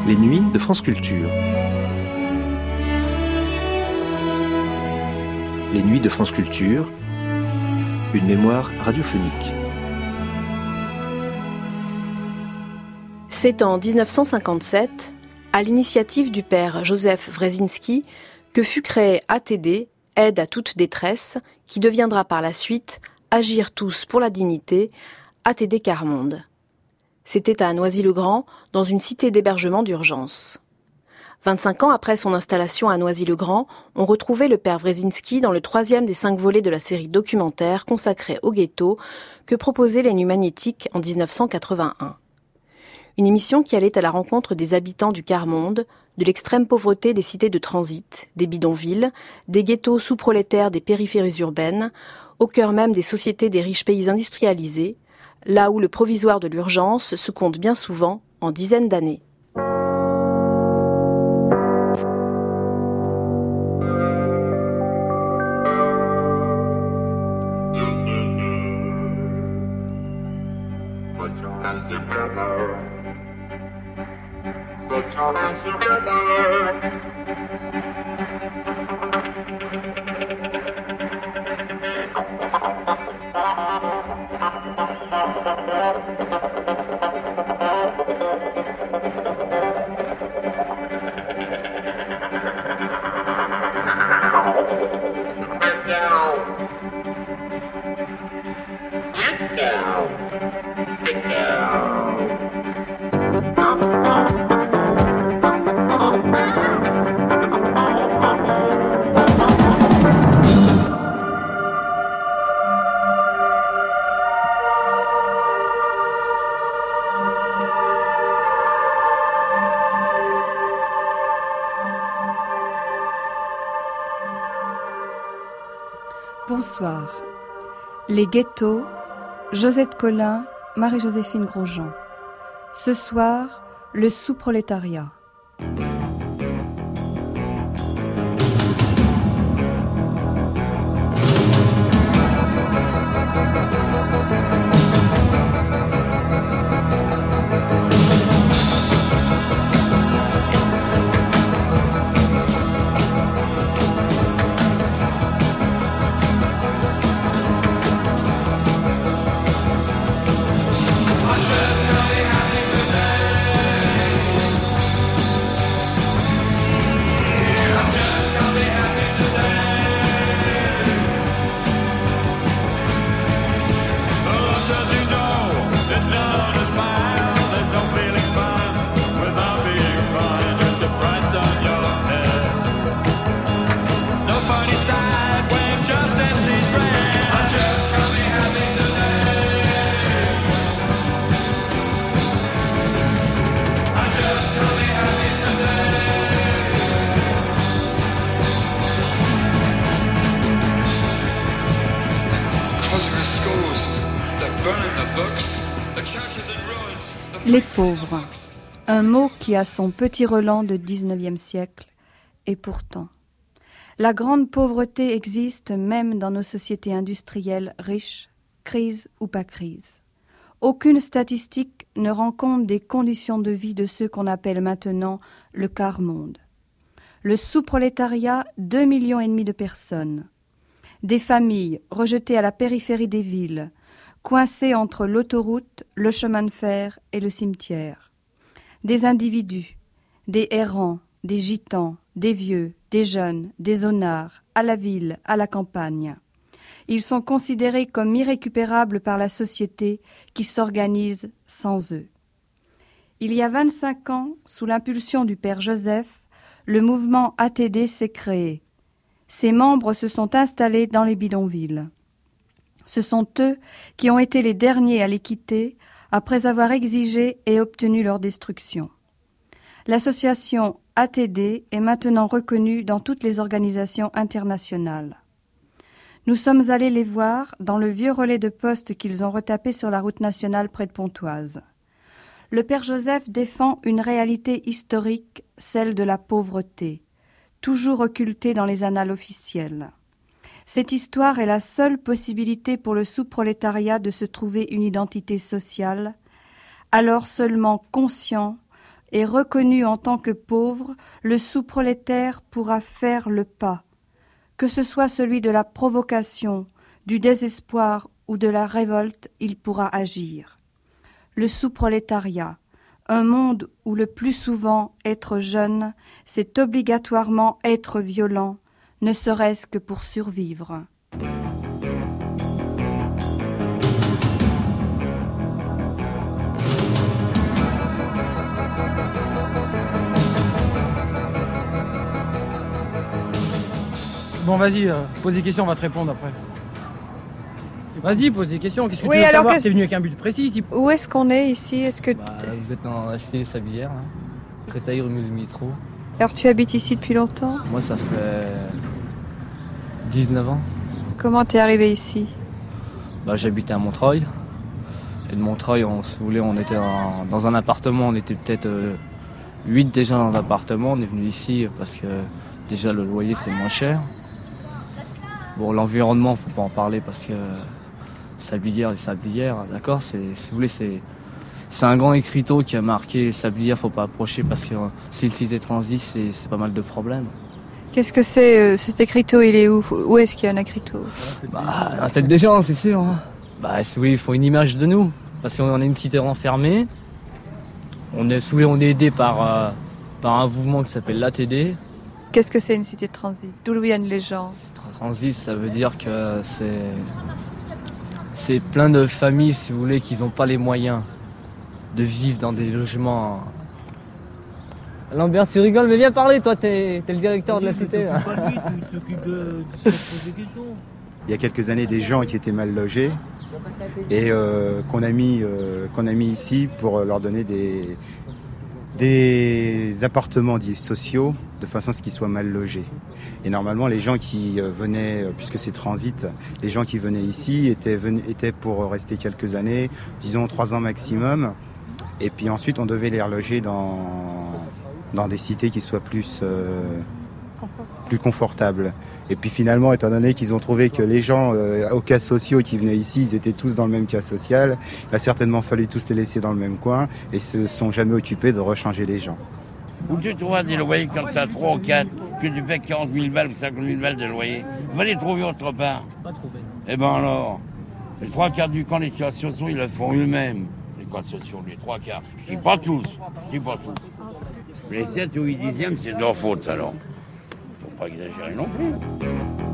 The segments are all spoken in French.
Les nuits de France Culture. Les nuits de France Culture, une mémoire radiophonique. C'est en 1957, à l'initiative du père Joseph Wresinski, que fut créé ATD, Aide à toute détresse, qui deviendra par la suite Agir tous pour la dignité, ATD Quart-Monde. C'était à Noisy-le-Grand, dans une cité d'hébergement d'urgence. 25 ans après son installation à Noisy-le-Grand, on retrouvait le père Wresinski dans le 3e des 5 volets de la série documentaire consacrée au ghetto que proposait les Nuits Magnétiques en 1981. Une émission qui allait à la rencontre des habitants du quart-monde, de l'extrême pauvreté des cités de transit, des bidonvilles, des ghettos sous-prolétaires des périphéries urbaines, au cœur même des sociétés des riches pays industrialisés, là où le provisoire de l'urgence se compte bien souvent en dizaines d'années. Bonsoir. Les ghettos, Josette Collin, Marie-Joséphine Grosjean. Ce soir, le sous-prolétariat. Les pauvres, un mot qui a son petit relent de 19e siècle, et pourtant, la grande pauvreté existe même dans nos sociétés industrielles riches, crise ou pas crise. Aucune statistique ne rend compte des conditions de vie de ceux qu'on appelle maintenant le quart-monde. Le sous-prolétariat, 2,5 millions de personnes. Des familles rejetées à la périphérie des villes, coincés entre l'autoroute, le chemin de fer et le cimetière. Des individus, des errants, des gitans, des vieux, des jeunes, des zonards, à la ville, à la campagne. Ils sont considérés comme irrécupérables par la société qui s'organise sans eux. Il y a 25 ans, sous l'impulsion du père Joseph, le mouvement ATD s'est créé. Ses membres se sont installés dans les bidonvilles. Ce sont eux qui ont été les derniers à les quitter après avoir exigé et obtenu leur destruction. L'association ATD est maintenant reconnue dans toutes les organisations internationales. Nous sommes allés les voir dans le vieux relais de poste qu'ils ont retapé sur la route nationale près de Pontoise. Le père Joseph défend une réalité historique, celle de la pauvreté, toujours occultée dans les annales officielles. Cette histoire est la seule possibilité pour le sous-prolétariat de se trouver une identité sociale, alors seulement conscient et reconnu en tant que pauvre, le sous-prolétaire pourra faire le pas. Que ce soit celui de la provocation, du désespoir ou de la révolte, il pourra agir. Le sous-prolétariat, un monde où le plus souvent être jeune, c'est obligatoirement être violent, ne serait-ce que pour survivre. Bon, vas-y, pose des questions, on va te répondre après. Vas-y, pose des questions. Qu'est-ce que Oui, tu veux alors savoir? T'es venu avec un but précis ici. Où est-ce qu'on est ici? Est-ce que Vous êtes dans la cité Sablières, là. Créteil, rue Métro. Alors tu habites ici depuis longtemps? Moi, ça fait 19 ans. Comment t'es arrivé ici? J'habitais à Montreuil. Et de Montreuil, si vous voulez, on était dans un appartement. On était peut-être 8 déjà dans l'appartement. On est venu ici parce que déjà le loyer c'est moins cher. Bon, l'environnement, faut pas en parler parce que les Sablières, d'accord, si vous voulez, c'est un grand écriteau qui a marqué Sablières, faut pas approcher parce que si le cité transit, c'est pas mal de problèmes. Qu'est-ce que c'est cet écriteau? Il est où? Où est-ce qu'il y a un écriteau? À la tête des gens, c'est sûr. Hein. Si vous voulez, il faut une image de nous parce qu'on est une cité renfermée. On est aidé par un mouvement qui s'appelle l'ATD. Qu'est-ce que c'est une cité de transit? D'où viennent les gens? Transit, ça veut dire que c'est plein de familles, si vous voulez, qui n'ont pas les moyens de vivre dans des logements. Lambert, tu rigoles, mais viens parler, toi, t'es le directeur de la cité. Là. Il y a quelques années, des gens qui étaient mal logés et qu'on a mis ici pour leur donner des appartements dits sociaux de façon à ce qu'ils soient mal logés. Et normalement, les gens qui venaient, puisque c'est transit, les gens qui venaient ici étaient pour rester quelques années, disons 3 ans maximum. Et puis ensuite, on devait les reloger dans des cités qui soient plus confortables. Et puis finalement, étant donné qu'ils ont trouvé que les gens aux cas sociaux qui venaient ici, ils étaient tous dans le même cas social, il a certainement fallu tous les laisser dans le même coin et se sont jamais occupés de rechanger les gens. Où tu trouves des loyers quand tu as 3 ou 4, que tu paies 40 000 balles ou 50 000 balles de loyer, va les trouver autre part. Pas trouvé. Eh ben alors, les 3/4 du camp des cas sociaux, ils le font eux-mêmes, les cas sociaux, les 3/4. Je dis pas tous, Les 7 ou 8 dixièmes, c'est de leur faute alors. Faut pas exagérer non plus.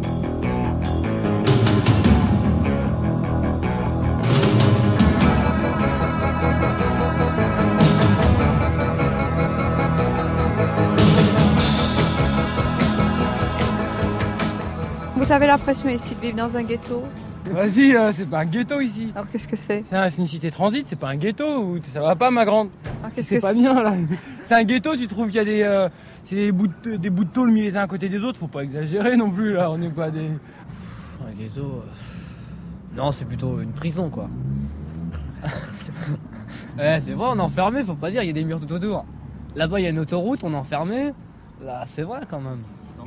Vous avez l'impression ici de vivre dans un ghetto? Vas-y, c'est pas un ghetto ici. Alors qu'est-ce que c'est? C'est une cité transit, c'est pas un ghetto. Ça va pas, ma grande? Alors qu'est-ce C'est que pas bien là. C'est un ghetto, tu trouves qu'il y a des bouts de tôle mis les uns à côté des autres, faut pas exagérer non plus là, on est pas des. Un ghetto. Non, c'est plutôt une prison quoi. C'est vrai, on est enfermé, faut pas dire, il y a des murs tout autour. Là-bas, il y a une autoroute, on est enfermé. Là, c'est vrai quand même.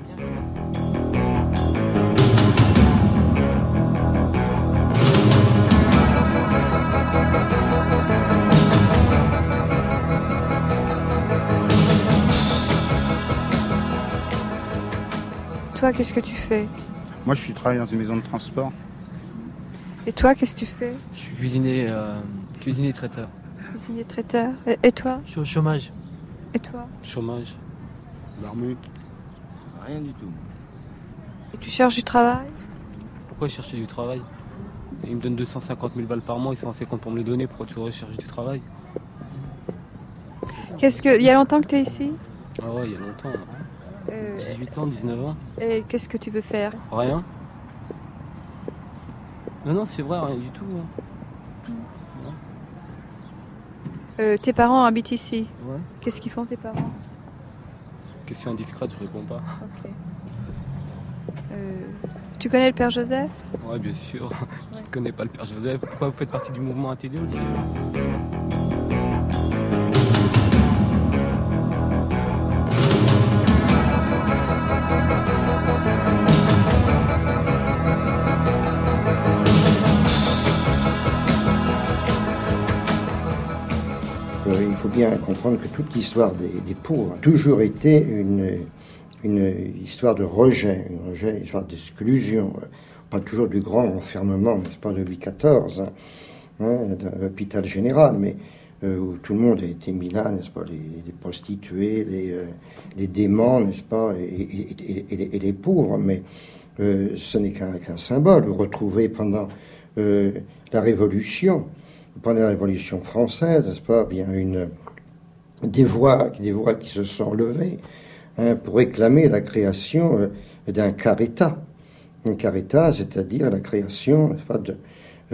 Toi, qu'est-ce que tu fais? Moi, je travaille dans une maison de transport. Et toi, qu'est-ce que tu fais? Je suis cuisinier traiteur. Cuisinier traiteur. Et toi? Je suis au chômage. Et toi? Chômage. L'armée. Rien du tout. Et tu cherches du travail? Pourquoi chercher du travail? Ils me donnent 250 000 balles par mois, ils sont assez contents pour me les donner. Pourquoi tu voudrais chercher du travail? Il y a longtemps que tu es ici? Ah ouais, il y a longtemps. 18 ans, 19 ans. Et qu'est-ce que tu veux faire? Rien. Non, c'est vrai, rien du tout. Tes parents habitent ici? Ouais. Qu'est-ce qu'ils font tes parents? Question indiscrète, je réponds pas. Ok. Tu connais le père Joseph? Ouais, bien sûr. Qui ne connaît pas le père Joseph? Pourquoi vous faites partie du mouvement ATD aussi? il faut bien comprendre que toute l'histoire des pauvres a toujours été une histoire de rejet, une histoire d'exclusion. On parle toujours du grand enfermement, n'est-ce pas, de Louis XIV, d'un hôpital général, mais où tout le monde a été mis là, n'est-ce pas, les prostituées, les déments, n'est-ce pas, et les pauvres, mais ce n'est qu'un symbole. Vous retrouvez pendant la Révolution française, n'est-ce pas, bien des voix qui se sont levées pour réclamer la création d'un Carétat. Un Carétat, c'est-à-dire la création, n'est-ce pas, de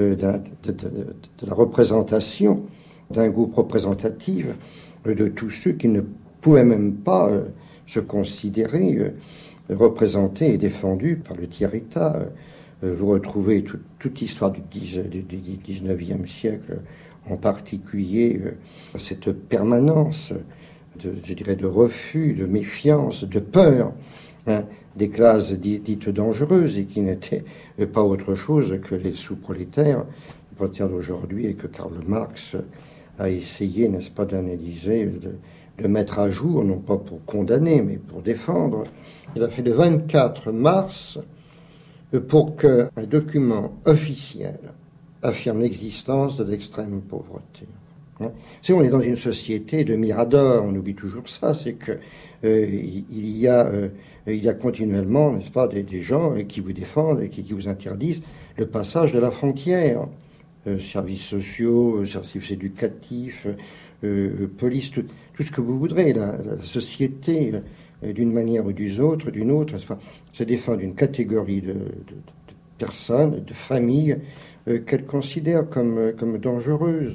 la représentation d'un groupe représentatif de tous ceux qui ne pouvaient même pas se considérer représentés et défendus par le tiers-État. Vous retrouvez toute l'histoire du 19e siècle, en particulier cette permanence de refus, de méfiance, de peur, des classes dites dangereuses et qui n'étaient pas autre chose que les sous-prolétaires, les prolétaires d'aujourd'hui, et que Karl Marx a essayé, n'est-ce pas, d'analyser, de mettre à jour, non pas pour condamner, mais pour défendre. Il a fait le 24 mars pour qu'un document officiel affirme l'existence de l'extrême pauvreté. Si on est dans une société de miradors, on oublie toujours ça, c'est que il y a continuellement, n'est-ce pas, des gens qui vous défendent et qui vous interdisent le passage de la frontière. Services sociaux, services éducatifs, police, tout ce que vous voudrez. La société, d'une manière ou d'une autre, se défend d'une catégorie de personnes, de familles, qu'elle considère comme dangereuses.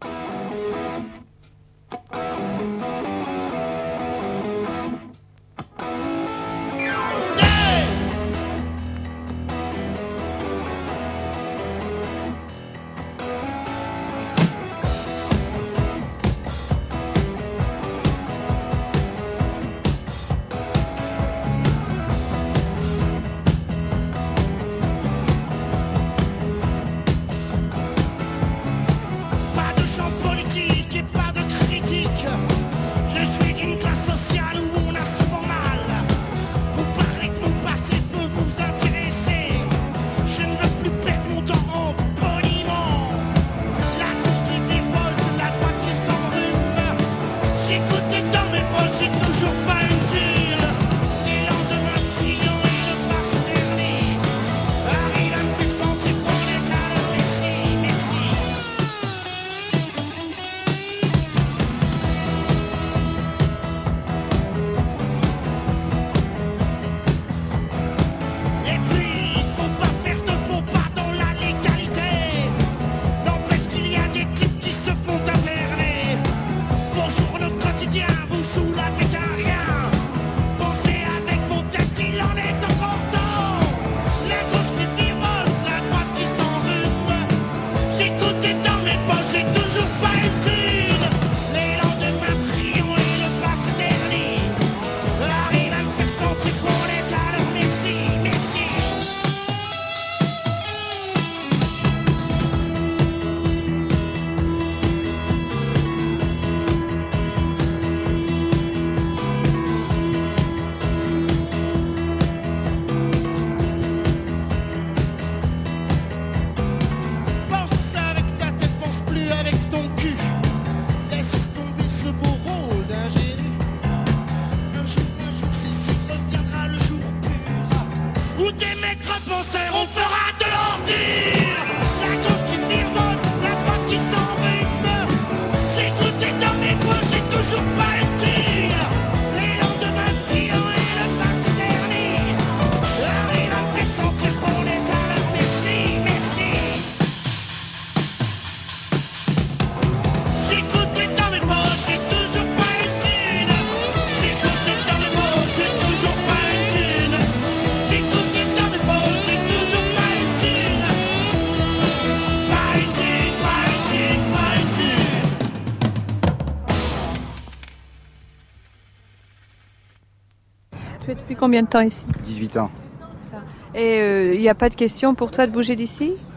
Tu es depuis combien de temps ici? 18 ans. Et il n'y a pas de question pour toi de bouger d'ici?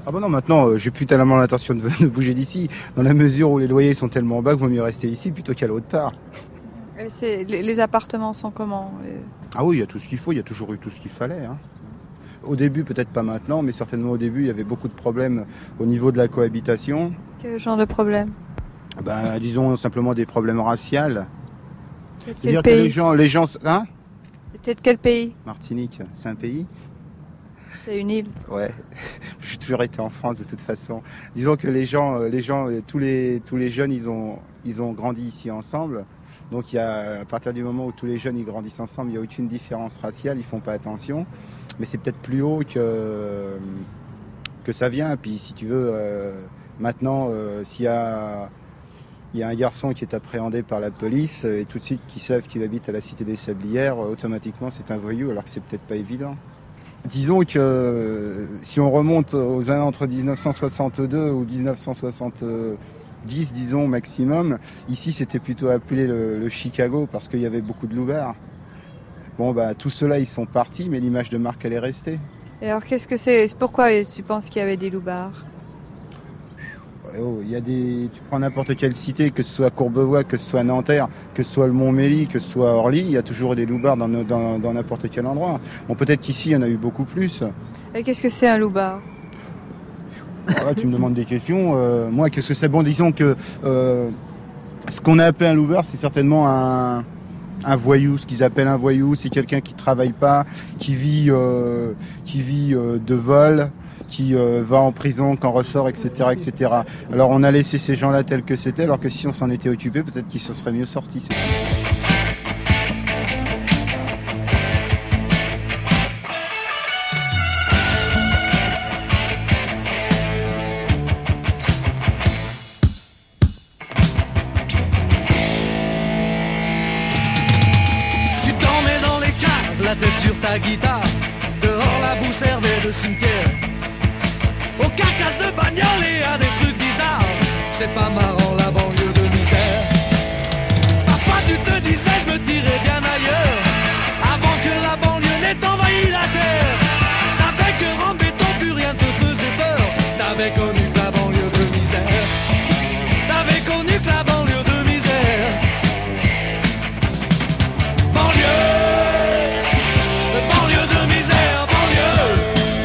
Ah bah non, maintenant, j'ai plus tellement l'intention de bouger d'ici, dans la mesure où les loyers sont tellement bas qu'il vaut mieux rester ici plutôt qu'à l'autre part. Et les appartements sont comment? Ah oui, il y a tout ce qu'il faut, il y a toujours eu tout ce qu'il fallait. Hein. Au début, peut-être pas maintenant, mais certainement au début, il y avait beaucoup de problèmes au niveau de la cohabitation. Quel genre de problème? Disons simplement des problèmes raciaux. Quel pays? Que les gens, hein? C'était de quel pays? Martinique, c'est un pays? C'est une île. Ouais, j'ai toujours été en France de toute façon. Disons que les gens, tous les jeunes, ils ont grandi ici ensemble. Donc à partir du moment où tous les jeunes ils grandissent ensemble, il n'y a aucune différence raciale, ils font pas attention. Mais c'est peut-être plus haut que ça vient. Puis si tu veux, maintenant, s'il y a un garçon qui est appréhendé par la police et tout de suite qu'ils savent qu'il habite à la Cité des Sablières, automatiquement c'est un voyou, alors que c'est peut-être pas évident. Disons que si on remonte aux années entre 1962 ou 1970, disons maximum, ici c'était plutôt appelé le Chicago parce qu'il y avait beaucoup de loupards. Bon, tous ceux-là ils sont partis, mais l'image de marque elle est restée. Et alors qu'est-ce que c'est? Pourquoi tu penses qu'il y avait des loupards? Tu prends n'importe quelle cité, que ce soit Courbevoie, que ce soit Nanterre, que ce soit le Montmélie, que ce soit Orly, il y a toujours des loupards dans n'importe quel endroit. Bon, peut-être qu'ici, il y en a eu beaucoup plus. Et qu'est-ce que c'est un loupard? Tu me demandes des questions. Moi, qu'est-ce que c'est? Bon, disons que ce qu'on a appelé un loupard, c'est certainement un voyou. Ce qu'ils appellent un voyou, c'est quelqu'un qui ne travaille pas, qui vit de vol, qui va en prison, quand ressort, etc., etc. Alors on a laissé ces gens-là tels que c'était, alors que si on s'en était occupé, peut-être qu'ils se seraient mieux sortis. Tu dormais dans les caves, la tête sur ta guitare, dehors la boue servait de cimetière. Aux carcasses de bagnole et à des trucs bizarres. C'est pas marrant la banlieue de misère. Parfois tu te disais je me tirais bien ailleurs, avant que la banlieue n'ait envahi la terre. T'avais que en béton, plus rien te faisait peur. T'avais connu que la banlieue de misère. T'avais connu que la banlieue de misère. Banlieue de misère, banlieue.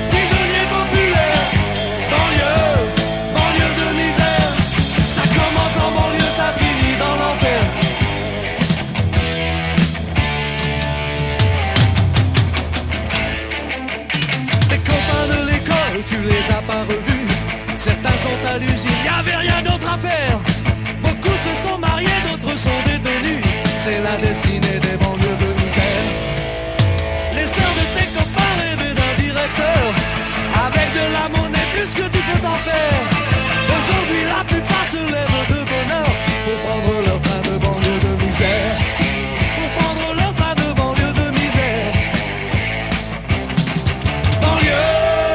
Tu les as pas revus, certains sont à l'usine, y'avait rien d'autre à faire. Beaucoup se sont mariés, d'autres sont détenus. C'est la destinée des banlieues de misère. Les sœurs de tes copains rêvaient d'un directeur, avec de la monnaie plus que tu peux t'en faire. Aujourd'hui la plupart se lèvent de bonne heure pour prendre leur train de banlieue de misère. Pour prendre leur train de banlieue de misère. Banlieue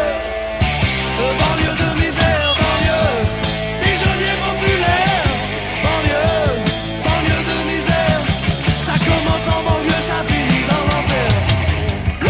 de misère, banlieue, pigeonnier populaire, banlieue de misère, ça commence en banlieue, ça finit dans l'enfer.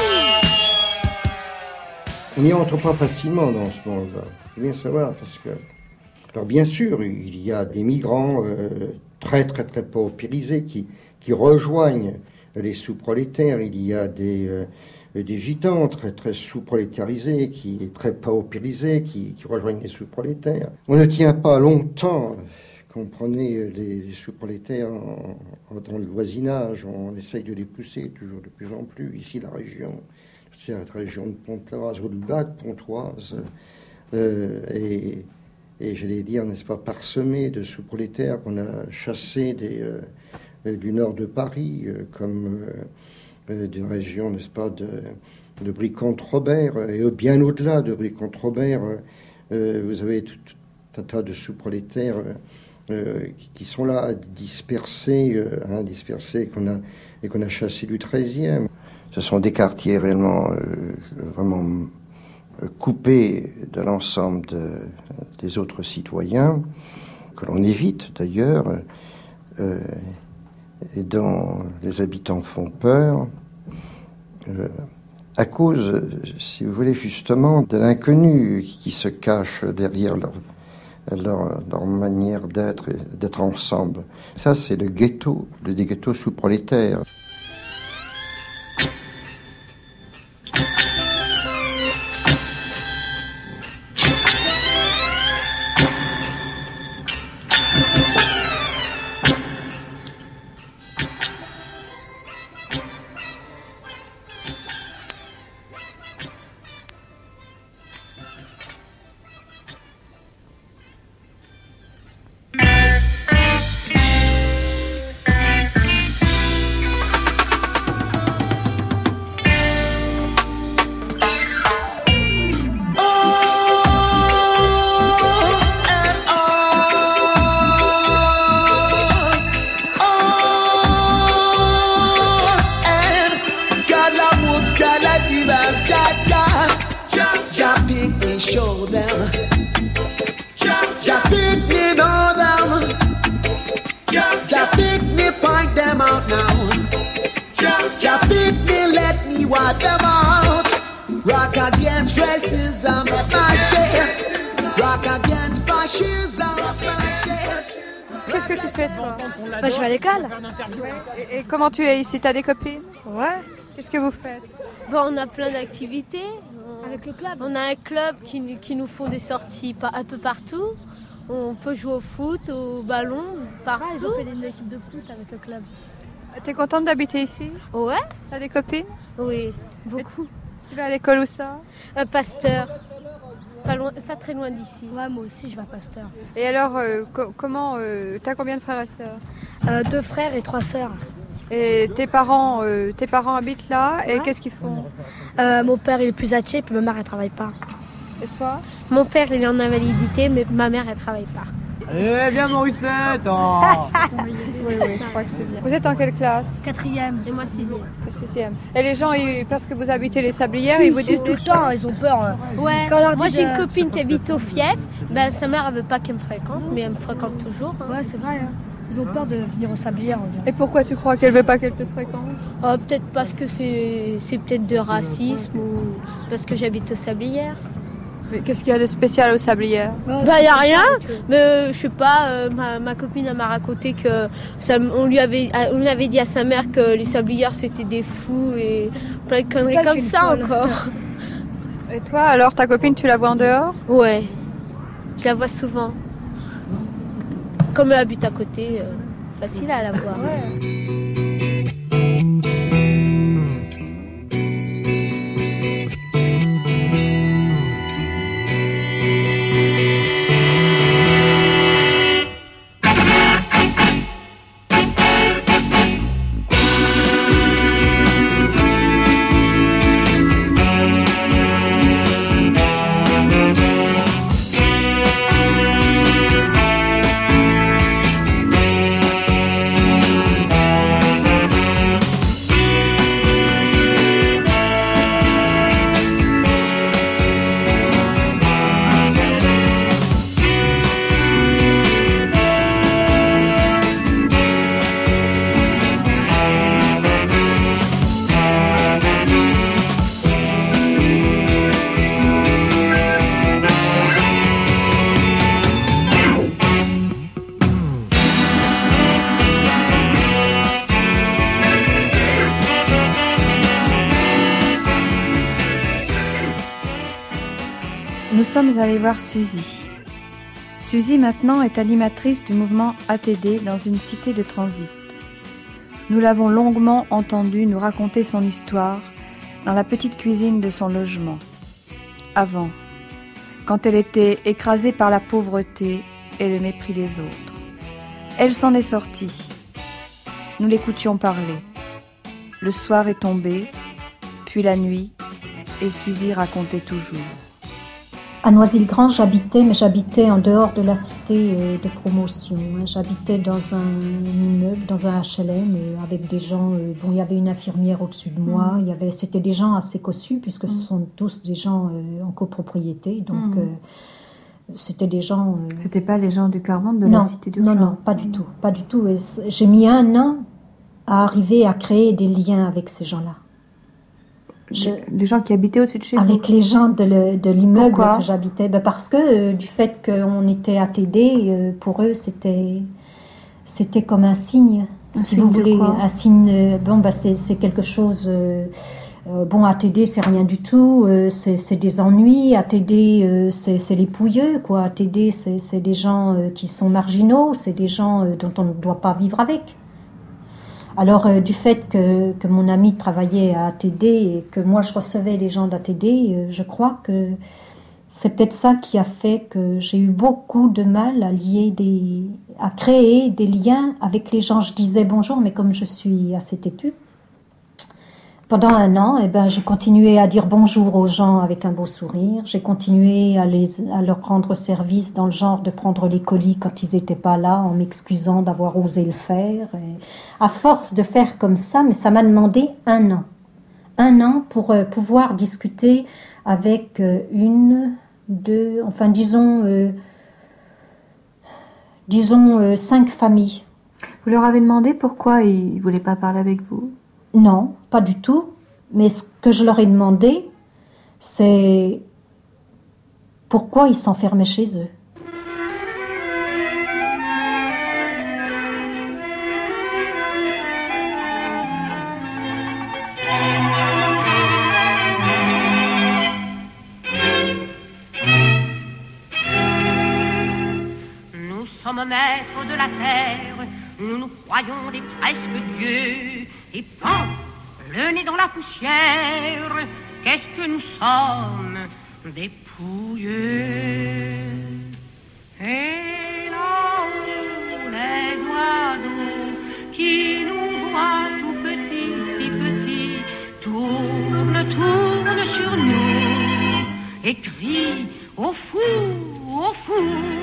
On n'y entre pas facilement dans ce monde-là, il faut bien savoir, parce que, alors bien sûr, il y a des migrants très paupérisés qui rejoignent les sous-prolétaires, il y a des gitans très sous-prolétarisés, très paupérisés, qui rejoignent les sous-prolétaires. On ne tient pas longtemps, comprenez, les sous-prolétaires dans le voisinage, on essaye de les pousser toujours de plus en plus. Ici, la région, cette région de Pontoise, au-delà de Pontoise, et j'allais dire, n'est-ce pas, parsemée de sous-prolétaires qu'on a chassés du nord de Paris, comme d'une région, n'est-ce pas, de Brie-Comte-Robert, et bien au-delà de Brie-Comte-Robert, vous avez tout un tas de sous-prolétaires qui sont là, dispersés, qu'on a chassés du 13e. Ce sont des quartiers réellement, vraiment coupés de l'ensemble des autres citoyens, que l'on évite d'ailleurs, et dont les habitants font peur. à cause, si vous voulez, justement, de l'inconnu qui se cache derrière leur manière d'être ensemble. Ça, c'est le ghetto, le ghetto sous-prolétaire. Qu'est-ce que tu fais, toi? Bah, je vais à l'école. Ouais. Et comment tu es ici? T'as des copines? Ouais. Qu'est-ce que vous faites? Bon, on a plein d'activités. Avec le club. On a un club qui nous font des sorties un peu partout. On peut jouer au foot, au ballon, partout. Ah, ils ont fait une équipe de foot avec le club. T'es contente d'habiter ici? Ouais. T'as des copines? Oui, beaucoup. Tu vas à l'école où ça? Pasteur. Pas très loin d'ici. Ouais, moi aussi, je vais à Pasteur. Et alors, t'as combien de frères et sœurs? 2 frères et 3 sœurs. Et tes parents habitent là, et qu'est-ce qu'ils font? Mon père, il est plus âgé, puis ma mère, elle travaille pas. Et toi? Mon père, il est en invalidité, mais ma mère, elle travaille pas. Allez, viens Morissette. Oui, je crois que c'est bien. Vous êtes en quelle classe? 4e. Et moi, 6e. 6e. Et les gens, parce que vous habitez les Sablières, ils vous disent tout le temps, ils ont peur. Ouais. Moi, j'ai une copine qui habite au Fief. Ben, sa mère, elle veut pas qu'elle me fréquente, mais elle me fréquente toujours. Hein. Ouais, c'est vrai. Hein. Ils ont peur de venir aux Sablières. Et pourquoi tu crois qu'elle veut pas qu'elle te fréquente? Peut-être parce que c'est peut-être de racisme ou parce que j'habite aux Sablières. Mais qu'est-ce qu'il y a de spécial aux Sablières? Bah, y a rien, mais je sais pas, ma copine elle m'a raconté que on lui avait dit à sa mère que les Sablières c'était des fous et plein de conneries comme ça encore. Et toi, alors ta copine, tu la vois en dehors? Ouais, je la vois souvent. Comme elle habite à côté, facile à la voir. Ouais. Nous sommes allés voir Suzy. Suzy maintenant est animatrice du mouvement ATD dans une cité de transit. Nous l'avons longuement entendue nous raconter son histoire dans la petite cuisine de son logement. Avant, quand elle était écrasée par la pauvreté et le mépris des autres. Elle s'en est sortie. Nous l'écoutions parler. Le soir est tombé, puis la nuit, et Suzy racontait toujours. À Noisy-le-Grand, j'habitais en dehors de la cité de promotion. J'habitais dans un immeuble, dans un HLM, avec des gens. Bon, il y avait une infirmière au-dessus de moi. C'était des gens assez cossus, puisque ce sont tous des gens en copropriété. Donc, c'était des gens. C'était pas les gens du quart-monde de la cité du Non, non, pas du tout, pas du tout. Et j'ai mis 1 an à arriver à créer des liens avec ces gens-là. Les gens qui habitaient au-dessus de chez vous? Avec les gens de l'immeuble Pourquoi? que j'habitais. Parce que du fait qu'on était ATD, pour eux, c'était comme un signe. Si vous voulez, un signe, c'est quelque chose... ATD, c'est rien du tout, c'est des ennuis. ATD, c'est les pouilleux, quoi. ATD, c'est des gens qui sont marginaux, c'est des gens dont on ne doit pas vivre avec. Alors, du fait que mon ami travaillait à ATD et que moi je recevais des gens d'ATD, je crois que c'est peut-être ça qui a fait que j'ai eu beaucoup de mal à créer des liens avec les gens. Je disais bonjour, mais comme je suis assez têtue, pendant 1 an, j'ai continué à dire bonjour aux gens avec un beau sourire. J'ai continué à leur rendre service dans le genre de prendre les colis quand ils n'étaient pas là, en m'excusant d'avoir osé le faire. Et à force de faire comme ça, mais ça m'a demandé 1 an. 1 an pour pouvoir discuter avec disons 5 familles. Vous leur avez demandé pourquoi ils ne voulaient pas parler avec vous? Non, pas du tout. Mais ce que je leur ai demandé, c'est pourquoi ils s'enfermaient chez eux. Nous sommes maîtres de la terre, nous nous croyons des presque dieux, et pan, le nez dans la poussière, qu'est-ce que nous sommes, des pouilleux. Et là-haut, les oiseaux qui nous voient tout petits, si petits, tournent sur nous, et crient au fou, au fou.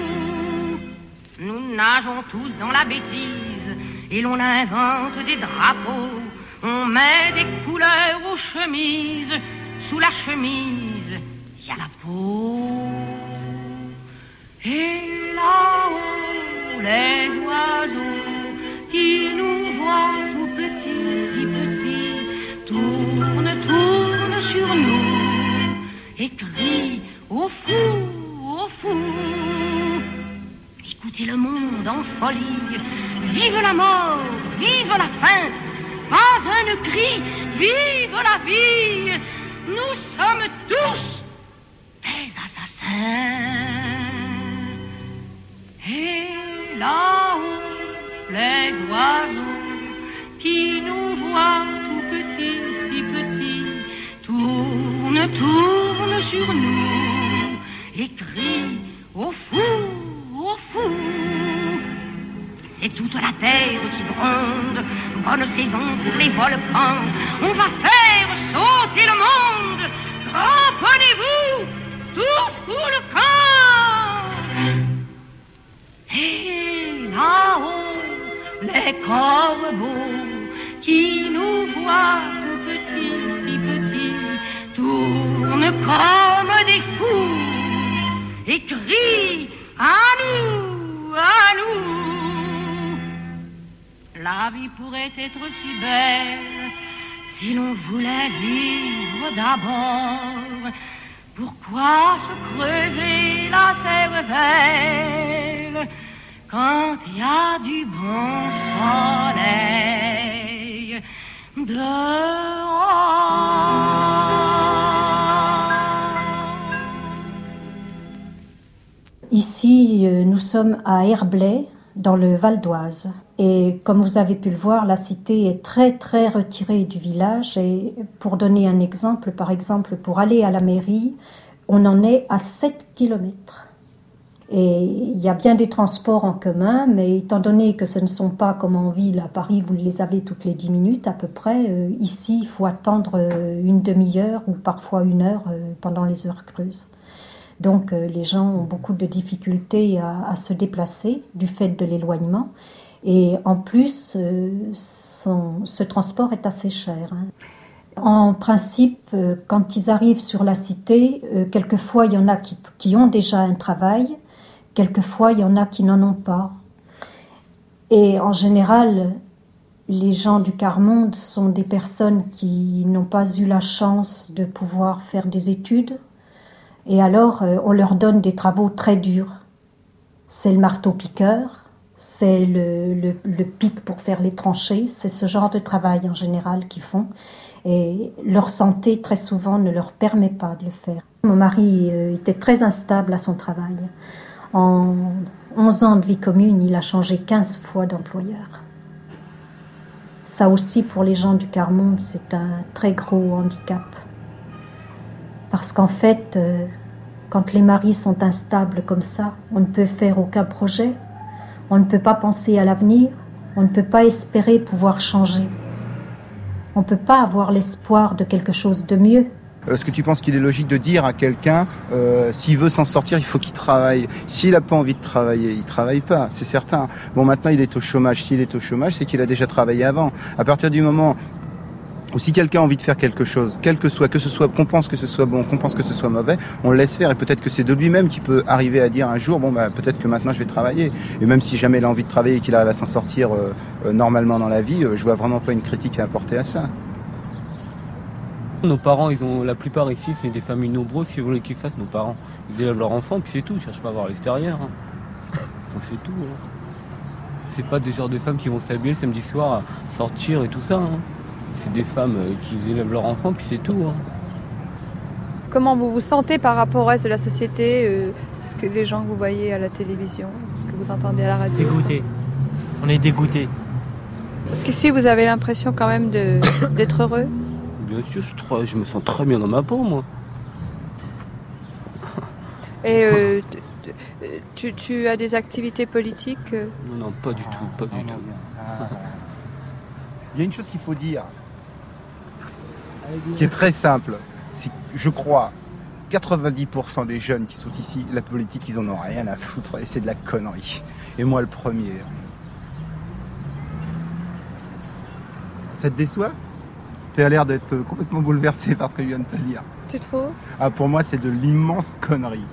Nous nageons tous dans la bêtise, et l'on invente des drapeaux. On met des couleurs aux chemises, sous la chemise, il y a la peau. Et là-haut, les oiseaux qui nous voient tout petits, si petits, tournent sur nous et crient au fou, au fou. Écoutez le monde en folie, vive la mort, vive la faim. Pas un cri, vive la vie, nous sommes tous des assassins. Et là-haut, les oiseaux qui nous voient tout petits, si petits, tournent sur nous et crient au fou, au fou. C'est toute la terre qui gronde, bonne saison pour les volcans. On va faire sauter le monde, cramponnez-vous, tout le camp. Et là-haut, les corbeaux qui nous voient tout petits, si petits, tournent comme des fous et crient à nous, à nous. La vie pourrait être si belle si l'on voulait vivre d'abord. Pourquoi se creuser la cervelle quand il y a du bon soleil dehors? Ici, nous sommes à Herblay, dans le Val d'Oise. Et comme vous avez pu le voir, la cité est très très retirée du village. Et pour donner un exemple, par exemple, pour aller à la mairie, on en est à 7 km. Et il y a bien des transports en commun, mais étant donné que ce ne sont pas comme en ville, à Paris, vous les avez toutes les 10 minutes à peu près, ici, il faut attendre une demi-heure ou parfois 1 heure pendant les heures creuses. Donc les gens ont beaucoup de difficultés à se déplacer du fait de l'éloignement. Et en plus, ce transport est assez cher. En principe, quand ils arrivent sur la cité, quelquefois il y en a qui ont déjà un travail, quelquefois il y en a qui n'en ont pas. Et en général, Les gens du quart-monde sont des personnes qui n'ont pas eu la chance de pouvoir faire des études. Et alors, on leur donne des travaux très durs. C'est le marteau-piqueur, c'est le pic pour faire les tranchées, c'est ce genre de travail en général qu'ils font. Et leur santé, très souvent, ne leur permet pas de le faire. Mon mari était très instable à son travail. En 11 ans de vie commune, il a changé 15 fois d'employeur. Ça aussi, pour les gens du quart-monde, c'est un très gros handicap. Parce qu'en fait, quand les maris sont instables comme ça, on ne peut faire aucun projet, on ne peut pas penser à l'avenir, on ne peut pas espérer pouvoir changer. On ne peut pas avoir l'espoir de quelque chose de mieux. Est-ce que tu penses qu'il est logique de dire à quelqu'un, s'il veut s'en sortir, il faut qu'il travaille. S'il n'a pas envie de travailler, il ne travaille pas, c'est certain. Bon, maintenant, il est au chômage. S'il est au chômage, c'est qu'il a déjà travaillé avant. À partir du moment où si quelqu'un a envie de faire quelque chose, que ce soit qu'on pense que ce soit bon, qu'on pense que ce soit mauvais, on le laisse faire. Et peut-être que c'est de lui-même qui peut arriver à dire un jour, bon, bah, peut-être que maintenant je vais travailler. Et même si jamais il a envie de travailler et qu'il arrive à s'en sortir normalement dans la vie, je vois vraiment pas une critique à apporter à ça. Nos parents, la plupart ici, c'est des familles nombreuses. Si vous voulez qu'ils fassent, nos parents, ils élèvent leurs enfants, puis c'est tout. Ils cherchent pas à voir l'extérieur. Donc c'est tout. C'est pas des genres de femmes qui vont s'habiller le samedi soir, à sortir et tout ça. C'est des femmes qui élèvent leurs enfants, puis c'est tout. Comment vous vous sentez par rapport au reste de la société, ce que les gens que vous voyez à la télévision, ce que vous entendez à la radio? Dégoûté. On est dégoûté. Parce qu'ici, vous avez l'impression quand même d'être heureux? Bien sûr, je me sens très bien dans ma peau, moi. Et tu as des activités politiques? Non, pas du tout, pas du tout. Il y a une chose qu'il faut dire, qui est très simple. C'est, je crois, 90% des jeunes qui sont ici, la politique, ils en ont rien à foutre et c'est de la connerie. Et moi, le premier. Ça te déçoit ? Tu as l'air d'être complètement bouleversé par ce que je viens de te dire. Tu trouves ? Ah, pour moi, c'est de l'immense connerie.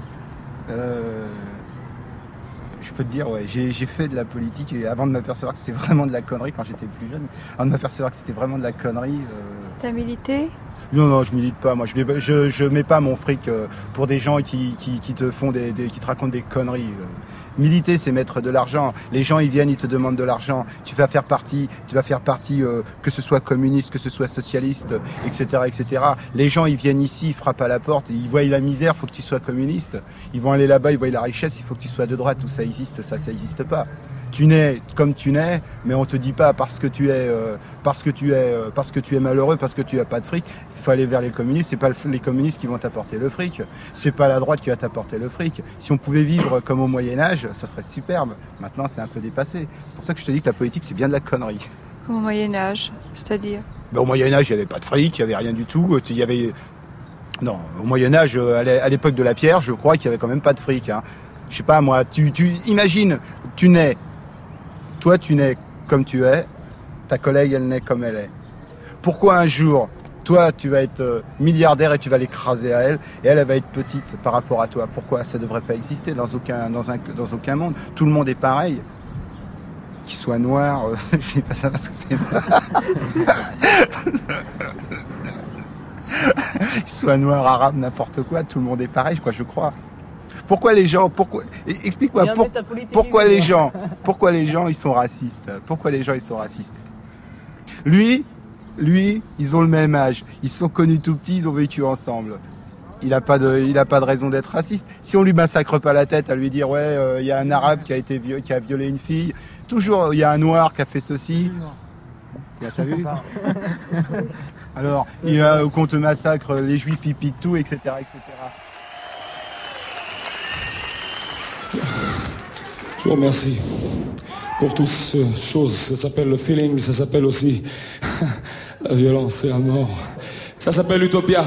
Je peux te dire, ouais, j'ai fait de la politique et avant de m'apercevoir que c'était vraiment de la connerie quand j'étais plus jeune, avant de m'apercevoir que c'était vraiment de la connerie. T'as milité ? Non, je milite pas. Moi, je mets pas mon fric pour des gens qui te font qui te racontent des conneries. Militer, c'est mettre de l'argent. Les gens, ils viennent, ils te demandent de l'argent. Tu vas faire partie, que ce soit communiste, que ce soit socialiste, etc., etc. Les gens, ils viennent ici, ils frappent à la porte, ils voient la misère, il faut que tu sois communiste. Ils vont aller là-bas, ils voient la richesse, il faut que tu sois de droite. Tout ça existe, ça existe pas. Tu nais comme tu nais, mais on te dit pas parce que tu es malheureux, parce que tu as pas de fric, il faut aller vers les communistes. C'est pas les communistes qui vont t'apporter le fric. C'est pas la droite qui va t'apporter le fric. Si on pouvait vivre comme au Moyen-Âge, ça serait superbe. Maintenant, c'est un peu dépassé. C'est pour ça que je te dis que la politique, c'est bien de la connerie. Comme au Moyen-Âge, c'est-à-dire ? Au Moyen-Âge, il n'y avait pas de fric, il n'y avait rien du tout. Non, au Moyen-Âge, à l'époque de la pierre, je crois qu'il n'y avait quand même pas de fric. Hein. Je sais pas, moi, tu imagines, toi, tu nais comme tu es, ta collègue, elle naît comme elle est. Pourquoi un jour, toi, tu vas être milliardaire et tu vas l'écraser à elle, et elle va être petite par rapport à toi? Pourquoi? Ça ne devrait pas exister dans aucun monde. Tout le monde est pareil. Qu'il soit noir, je ne dis pas ça parce que c'est qu'il soit noir, arabe, n'importe quoi, tout le monde est pareil, je crois. Pourquoi les gens, explique-moi, pourquoi les gens, ils sont racistes? Pourquoi les gens, ils sont racistes? Lui, ils ont le même âge, ils se sont connus tout petits, ils ont vécu ensemble. Il a pas de raison d'être raciste. Si on lui massacre pas la tête à lui dire il y a un arabe qui a violé une fille, toujours il y a un noir qui a fait ceci. T'as vu? Alors, qu'on te massacre, les juifs ils piquent tout, etc., etc. Je vous remercie pour toutes ces choses. Ça s'appelle le feeling, mais ça s'appelle aussi la violence et la mort. Ça s'appelle l'utopia.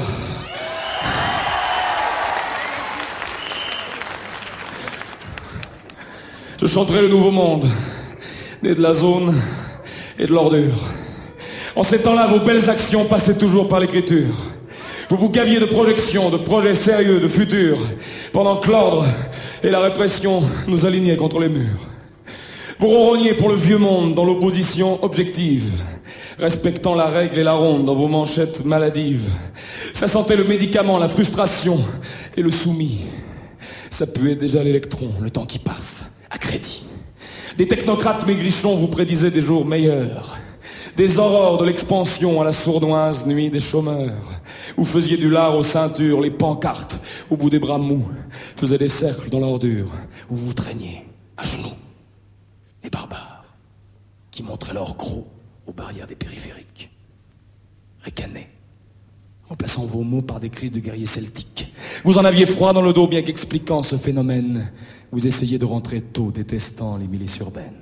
Je chanterai le nouveau monde, né de la zone et de l'ordure. En ces temps-là, vos belles actions passaient toujours par l'écriture. Vous vous gaviez de projections, de projets sérieux, de futur, pendant que l'ordre et la répression nous alignaient contre les murs. pour rogner pour le vieux monde dans l'opposition objective, respectant la règle et la ronde dans vos manchettes maladives. Ça sentait le médicament, la frustration et le soumis. Ça puait déjà l'électron, le temps qui passe, à crédit. Des technocrates maigrichons vous prédisaient des jours meilleurs. Des aurores de l'expansion à la sournoise nuit des chômeurs. Vous faisiez du lard aux ceintures, les pancartes au bout des bras mous faisaient des cercles dans l'ordure où vous traîniez à genoux. Les barbares qui montraient leur gros aux barrières des périphériques. Ricanaient, remplaçant vos mots par des cris de guerriers celtiques. Vous en aviez froid dans le dos, bien qu'expliquant ce phénomène. Vous essayez de rentrer tôt, détestant les milices urbaines.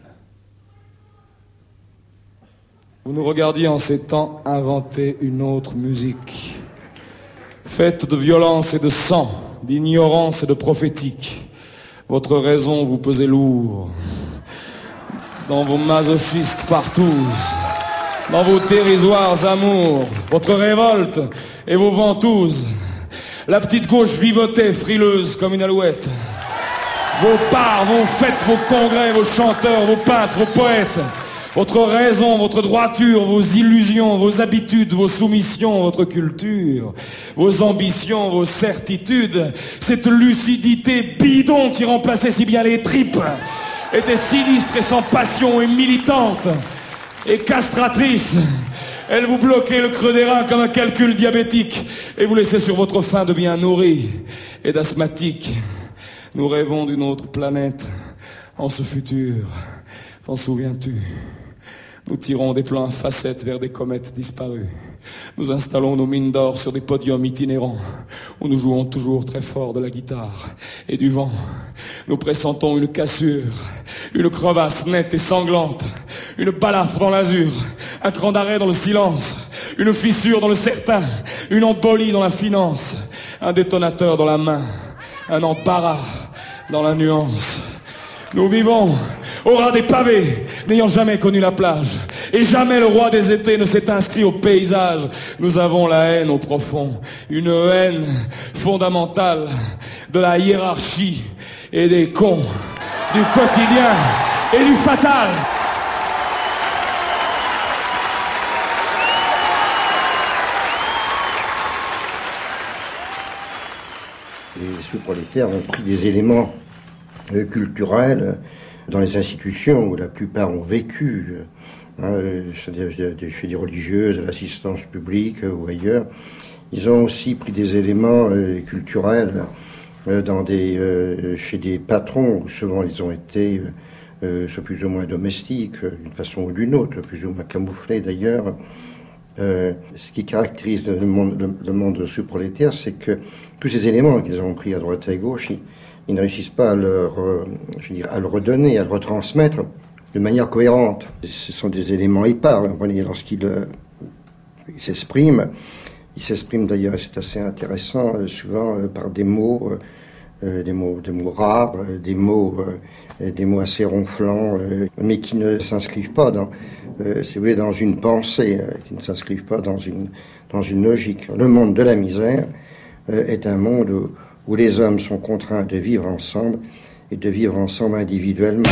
Vous nous regardiez en ces temps inventer une autre musique, faite de violence et de sang, d'ignorance et de prophétique. Votre raison vous pesait lourd, dans vos masochistes partous, dans vos dérisoires amours, votre révolte et vos ventouses. La petite gauche vivotait, frileuse comme une alouette. Vos parts, vos fêtes, vos congrès, vos chanteurs, vos peintres, vos poètes. Votre raison, votre droiture, vos illusions, vos habitudes, vos soumissions, votre culture, vos ambitions, vos certitudes, cette lucidité bidon qui remplaçait si bien les tripes, était sinistre et sans passion et militante et castratrice. Elle vous bloquait le creux des reins comme un calcul diabétique et vous laissait sur votre faim de bien nourri et d'asthmatique. Nous rêvons d'une autre planète en ce futur. T'en souviens-tu? Nous tirons des plans à facettes vers des comètes disparues. Nous installons nos mines d'or sur des podiums itinérants où nous jouons toujours très fort de la guitare et du vent. Nous pressentons une cassure, une crevasse nette et sanglante, une balafre dans l'azur, un cran d'arrêt dans le silence, une fissure dans le certain, une embolie dans la finance, un détonateur dans la main, un embarras dans la nuance. Nous vivons au ras des pavés, n'ayant jamais connu la plage. Et jamais le roi des étés ne s'est inscrit au paysage. Nous avons la haine au profond, une haine fondamentale de la hiérarchie et des cons, du quotidien et du fatal. Les sous-prolétaires ont pris des éléments culturels dans les institutions où la plupart ont vécu, chez des religieuses, à l'assistance publique ou ailleurs. Ils ont aussi pris des éléments culturels chez des patrons où souvent ils ont été plus ou moins domestiques, d'une façon ou d'une autre, plus ou moins camouflés d'ailleurs. Ce qui caractérise le monde sous-prolétaire, c'est que tous ces éléments qu'ils ont pris à droite et à gauche, ils ne réussissent pas à le redonner, à le retransmettre de manière cohérente. Ce sont des éléments épars. Lorsqu'ils s'expriment, ils s'expriment d'ailleurs, c'est assez intéressant, souvent par des mots rares, des mots assez ronflants, mais qui ne s'inscrivent pas si vous voulez, dans une pensée, qui ne s'inscrivent pas dans une logique. Le monde de la misère est un monde où les hommes sont contraints de vivre ensemble et de vivre ensemble individuellement.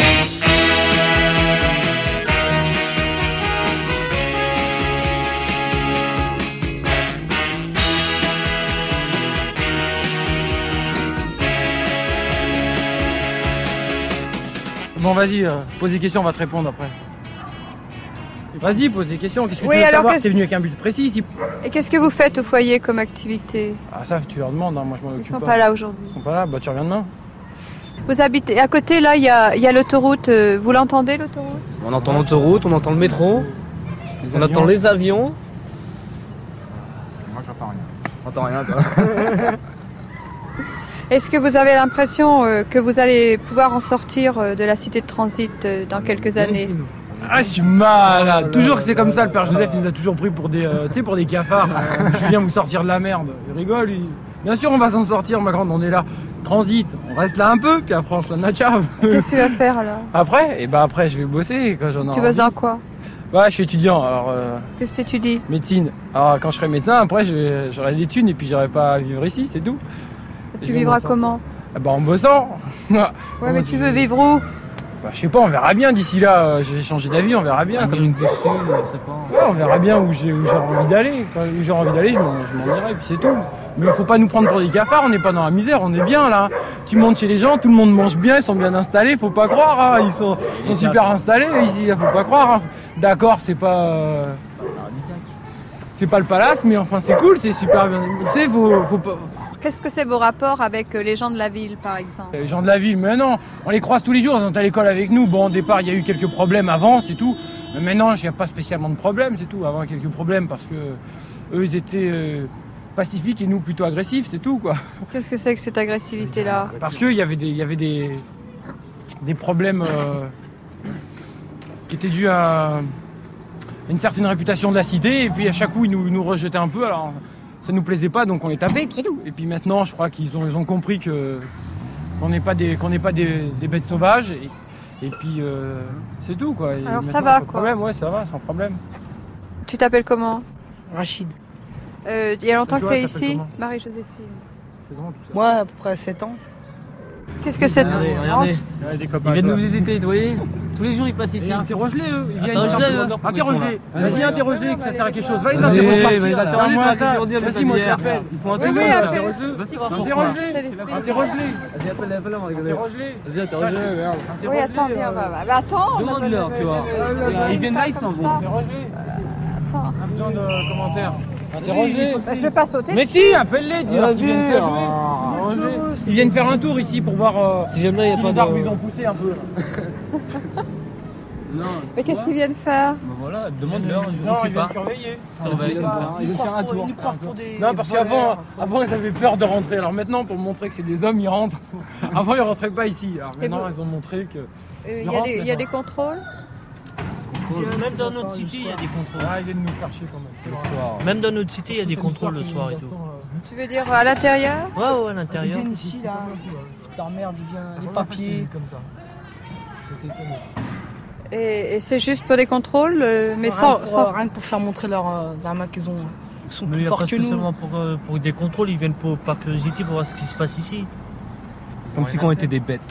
Bon, vas-y, pose des questions, on va te répondre après. Vas-y, pose des questions. Qu'est-ce que oui, tu veux alors savoir? T'es venu avec un but précis ici. Et qu'est-ce que vous faites au foyer comme activité? Ah, ça, tu leur demandes, hein. Moi je m'en occupe pas. Ils sont pas là aujourd'hui. Ils sont pas là, bah tu reviens demain. Vous habitez à côté, là, il y a l'autoroute. Vous l'entendez, l'autoroute? On entend l'autoroute, on entend le métro, on entend les avions. Moi, j'entends rien. J'entends rien, toi. Est-ce que vous avez l'impression que vous allez pouvoir en sortir de la cité de transit dans quelques années? Ah, je suis malade. Toujours que c'est comme ça, le père Joseph il nous a toujours pris pour des cafards. Je viens vous sortir de la merde. Il rigole, lui. Bien sûr, on va s'en sortir, ma grande, on est là. Transit, on reste là un peu, puis après on se la natchave. Qu'est-ce que tu vas faire alors? Après, après je vais bosser quand j'en ai. Tu bosses dans quoi? Ouais, je suis étudiant, alors... Qu'est-ce que tu étudies? Médecine. Alors quand je serai médecin, après j'aurai des thunes et puis j'aurai pas à vivre ici, c'est tout. Tu vivras comment? En bossant. Ouais, mais tu veux vivre où? Bah, je sais pas, on verra bien d'ici là. J'ai changé d'avis, on verra bien. Comme une je sais pas. Ouais, on verra bien où j'ai envie d'aller. Où j'ai envie d'aller, je m'en irai, puis c'est tout. Mais il faut pas nous prendre pour des cafards, on n'est pas dans la misère, on est bien là. Tu montes chez les gens, tout le monde mange bien, ils sont bien installés, faut pas croire, hein. Ils sont super installés ici, faut pas croire. Hein. D'accord, c'est pas le palace, mais enfin c'est cool, c'est super bien. Tu sais, faut pas. Qu'est-ce que c'est vos rapports avec les gens de la ville, par exemple? Les gens de la ville, mais non, on les croise tous les jours, ils sont à l'école avec nous. Bon, au départ, il y a eu quelques problèmes avant, c'est tout. Mais maintenant, il n'y a pas spécialement de problème, c'est tout. Avant, il y a quelques problèmes parce que eux, ils étaient pacifiques et nous plutôt agressifs, c'est tout, quoi. Qu'est-ce que c'est que cette agressivité-là? Parce qu'il y avait des problèmes qui étaient dus à une certaine réputation de la cité, et puis à chaque coup, ils nous rejetaient un peu, alors ça nous plaisait pas, donc on les tapait, et puis c'est tout. Et puis maintenant, je crois qu'ils ont compris qu'on n'est pas des bêtes sauvages, et puis c'est tout, quoi. Et alors ça va, quoi. Problème, ouais, ça va, sans problème. Tu t'appelles comment? Rachid. Il y a longtemps que tu es ici? Marie-Joséphine. Moi, à peu près 7 ans. Qu'est-ce que c'est? Regardez. Ils viennent nous visiter, vous voyez? Tous les jours ils passent ici. Interroge-les eux. Interroge-les. Vas-y, interroge-les, que ça sert à quelque chose. Va les interroger. Vas-y, moi je l'appelle. Ils font un truc. Interroge-les. Interroge-les. Vas-y, interroge-les, merde. Oui, attends, viens, attends. Demande-leur, tu vois. Ils viennent là, ils s'en vont. Interroge-les. Attends. Pas besoin de commentaires. Interroge-les. Je vais pas sauter. Mais si, appelle-les, dis-leur qu'ils viennent faire jouer. Ils viennent faire un tour ici pour voir si jamais il y a pas les arbres ils ont poussé un peu. Non. Mais qu'est-ce qu'ils viennent faire? Voilà, demande-leur, non, je sais ils pas. Surveiller. Surveiller comme ça. Ils croient pour des. Non, parce qu'avant ils avaient peur de rentrer. Alors maintenant, pour montrer que c'est des hommes, ils rentrent. Avant, ils rentraient pas ici. Alors maintenant, ils ont montré que. Il y a des contrôles? Même dans notre cité, il y a des contrôles. Ah, ils viennent nous chercher quand même. Même dans notre cité, il y a des contrôles le soir et tout. Tu veux dire à l'intérieur? Ouais, à l'intérieur. Ils viennent ici, là. Leur merde, ils viennent, les papiers. Comme ça. J'étais étonné. Et c'est juste pour des contrôles, mais rien que pour faire montrer leurs armes qu'ils sont plus forts que nous. Seulement pour des contrôles, ils viennent par curiosité pour voir ce qui se passe ici. Comme si on était des bêtes.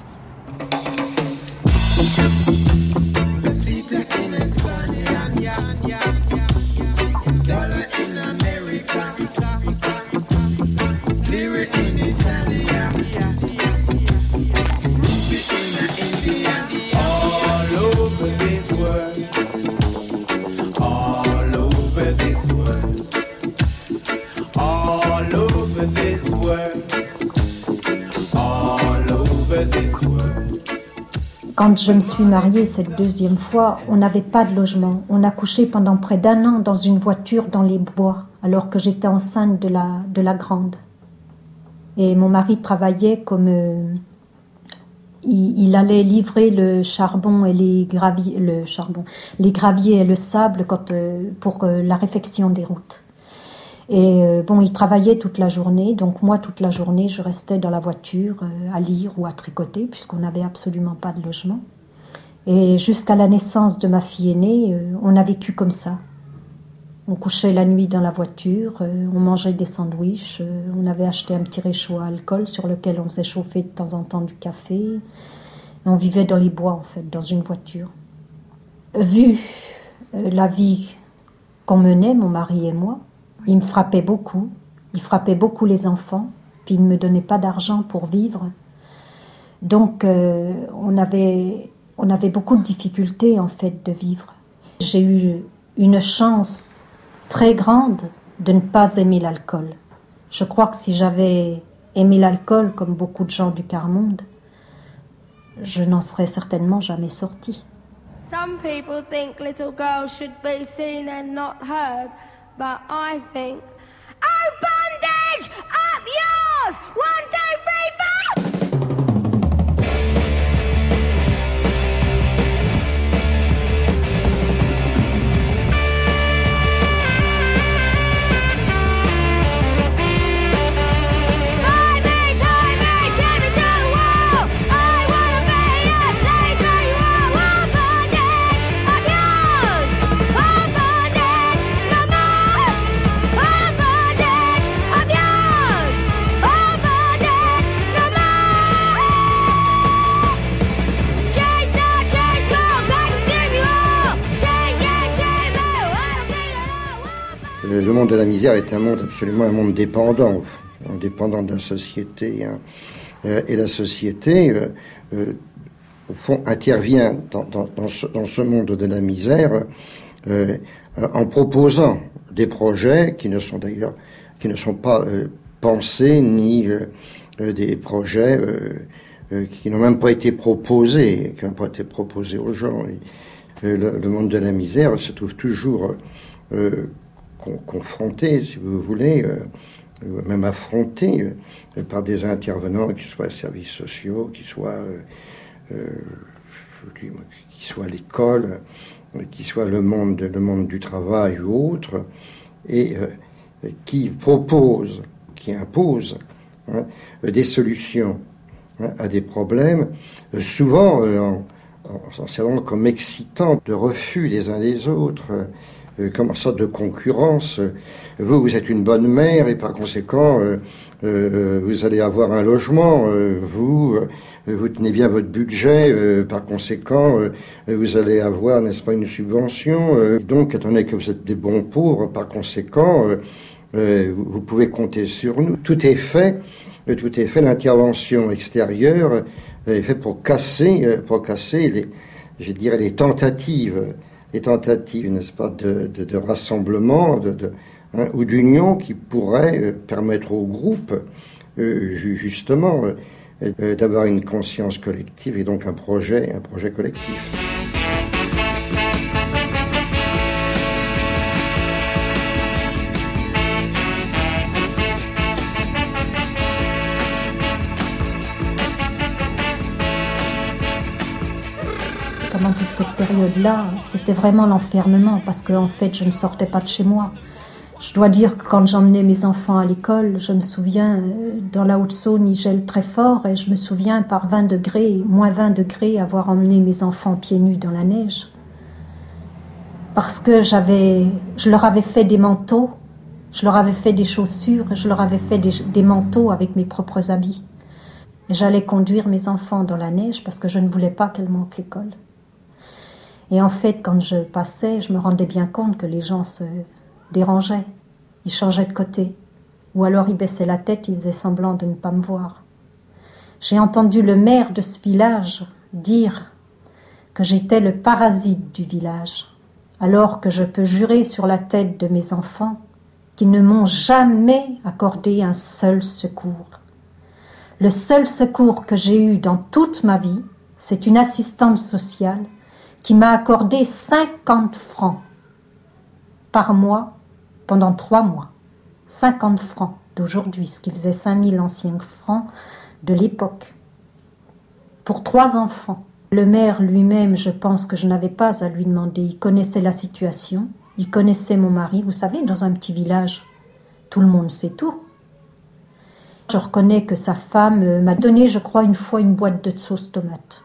Quand je me suis mariée cette deuxième fois, on n'avait pas de logement. On a couché pendant près d'1 an dans une voiture dans les bois, alors que j'étais enceinte de la grande. Et mon mari travaillait comme... il allait livrer le charbon et les graviers et le sable pour la réfection des routes. Et il travaillait toute la journée, donc moi toute la journée je restais dans la voiture à lire ou à tricoter puisqu'on n'avait absolument pas de logement. Et jusqu'à la naissance de ma fille aînée, on a vécu comme ça. On couchait la nuit dans la voiture, on mangeait des sandwichs, on avait acheté un petit réchaud à alcool sur lequel on faisait chauffer de temps en temps du café. Et on vivait dans les bois en fait, dans une voiture. Vu la vie qu'on menait, mon mari et moi, il me frappait beaucoup, il frappait beaucoup les enfants, puis il ne me donnait pas d'argent pour vivre. Donc on avait beaucoup de difficultés en fait de vivre. J'ai eu une chance très grande de ne pas aimer l'alcool. Je crois que si j'avais aimé l'alcool comme beaucoup de gens du quart-monde, je n'en serais certainement jamais sortie. Some people think little girls should be seen and not heard. But I think, oh, bondage, up yours! 1, 2, 3, 4, 5! le monde de la misère est absolument un monde dépendant, dépendant de la société. Hein. Et la société, au fond, intervient dans ce monde de la misère en proposant des projets qui ne sont pas pensés, ni des projets qui n'ont même pas été proposés, aux gens. Le monde de la misère se trouve toujours confronté, si vous voulez, même affronté par des intervenants, qui soient services sociaux, qui soient l'école, qui soit le monde du travail ou autre, et qui propose, qui impose des solutions à des problèmes, souvent en servant comme excitant de refus les uns des autres, comme une sorte de concurrence. Vous êtes une bonne mère et par conséquent, vous allez avoir un logement. Vous tenez bien votre budget. Par conséquent, vous allez avoir, n'est-ce pas, une subvention. Donc, étant donné que vous êtes des bons pauvres, par conséquent, vous pouvez compter sur nous. Tout est fait. L'intervention extérieure est faite pour casser les tentatives, n'est-ce pas, de rassemblement, ou d'union qui pourrait permettre au groupe, justement, d'avoir une conscience collective et donc un projet collectif. Pendant toute cette période-là, c'était vraiment l'enfermement, parce qu'en fait, je ne sortais pas de chez moi. Je dois dire que quand j'emmenais mes enfants à l'école, je me souviens, dans la Haute-Saône, il gèle très fort, et je me souviens, par moins 20 degrés, avoir emmené mes enfants pieds nus dans la neige. Parce que je leur avais fait des manteaux, je leur avais fait des chaussures, je leur avais fait des manteaux avec mes propres habits. Et j'allais conduire mes enfants dans la neige, parce que je ne voulais pas qu'elles manquent l'école. Et en fait, quand je passais, je me rendais bien compte que les gens se dérangeaient. Ils changeaient de côté. Ou alors ils baissaient la tête, ils faisaient semblant de ne pas me voir. J'ai entendu le maire de ce village dire que j'étais le parasite du village, alors que je peux jurer sur la tête de mes enfants qu'ils ne m'ont jamais accordé un seul secours. Le seul secours que j'ai eu dans toute ma vie, c'est une assistante sociale qui m'a accordé 50 francs par mois pendant 3 mois. 50 francs d'aujourd'hui, ce qui faisait 5000 anciens francs de l'époque. Pour 3 enfants. Le maire lui-même, je pense que je n'avais pas à lui demander. Il connaissait la situation, il connaissait mon mari. Vous savez, dans un petit village, tout le monde sait tout. Je reconnais que sa femme m'a donné, je crois, une fois une boîte de sauce tomate.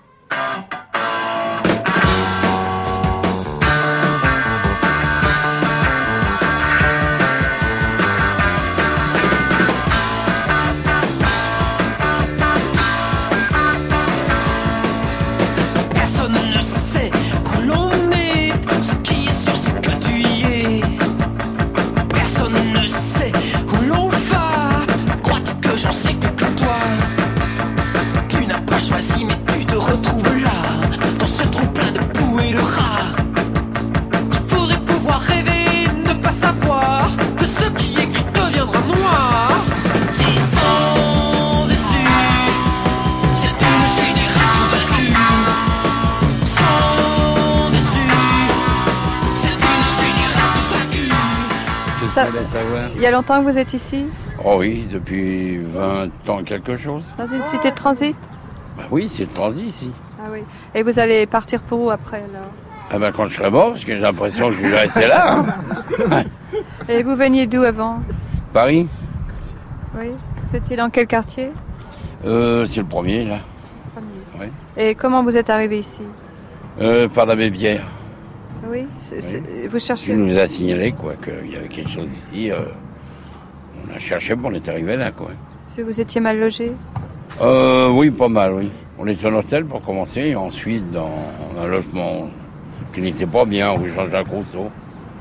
Il y a longtemps que vous êtes ici? Oh oui, depuis 20 ans quelque chose. Dans une cité de transit? Bah oui, c'est le transit ici. Ah oui. Et vous allez partir pour où après là? Ah ben quand je serai mort, parce que j'ai l'impression que je vais rester là. Hein. Et vous veniez d'où avant? Paris. Oui. Vous étiez dans quel quartier? C'est le premier là. Oui. Et comment vous êtes arrivé ici? Par la Bébière. Oui, vous cherchez... Il nous a signalé quoi, qu'il y avait quelque chose ici. On a cherché, on est arrivé là quoi. Si vous étiez mal logé? Oui, pas mal, oui. On était en hôtel pour commencer, et ensuite dans un logement qui n'était pas bien, rue Jean-Jacques Rousseau.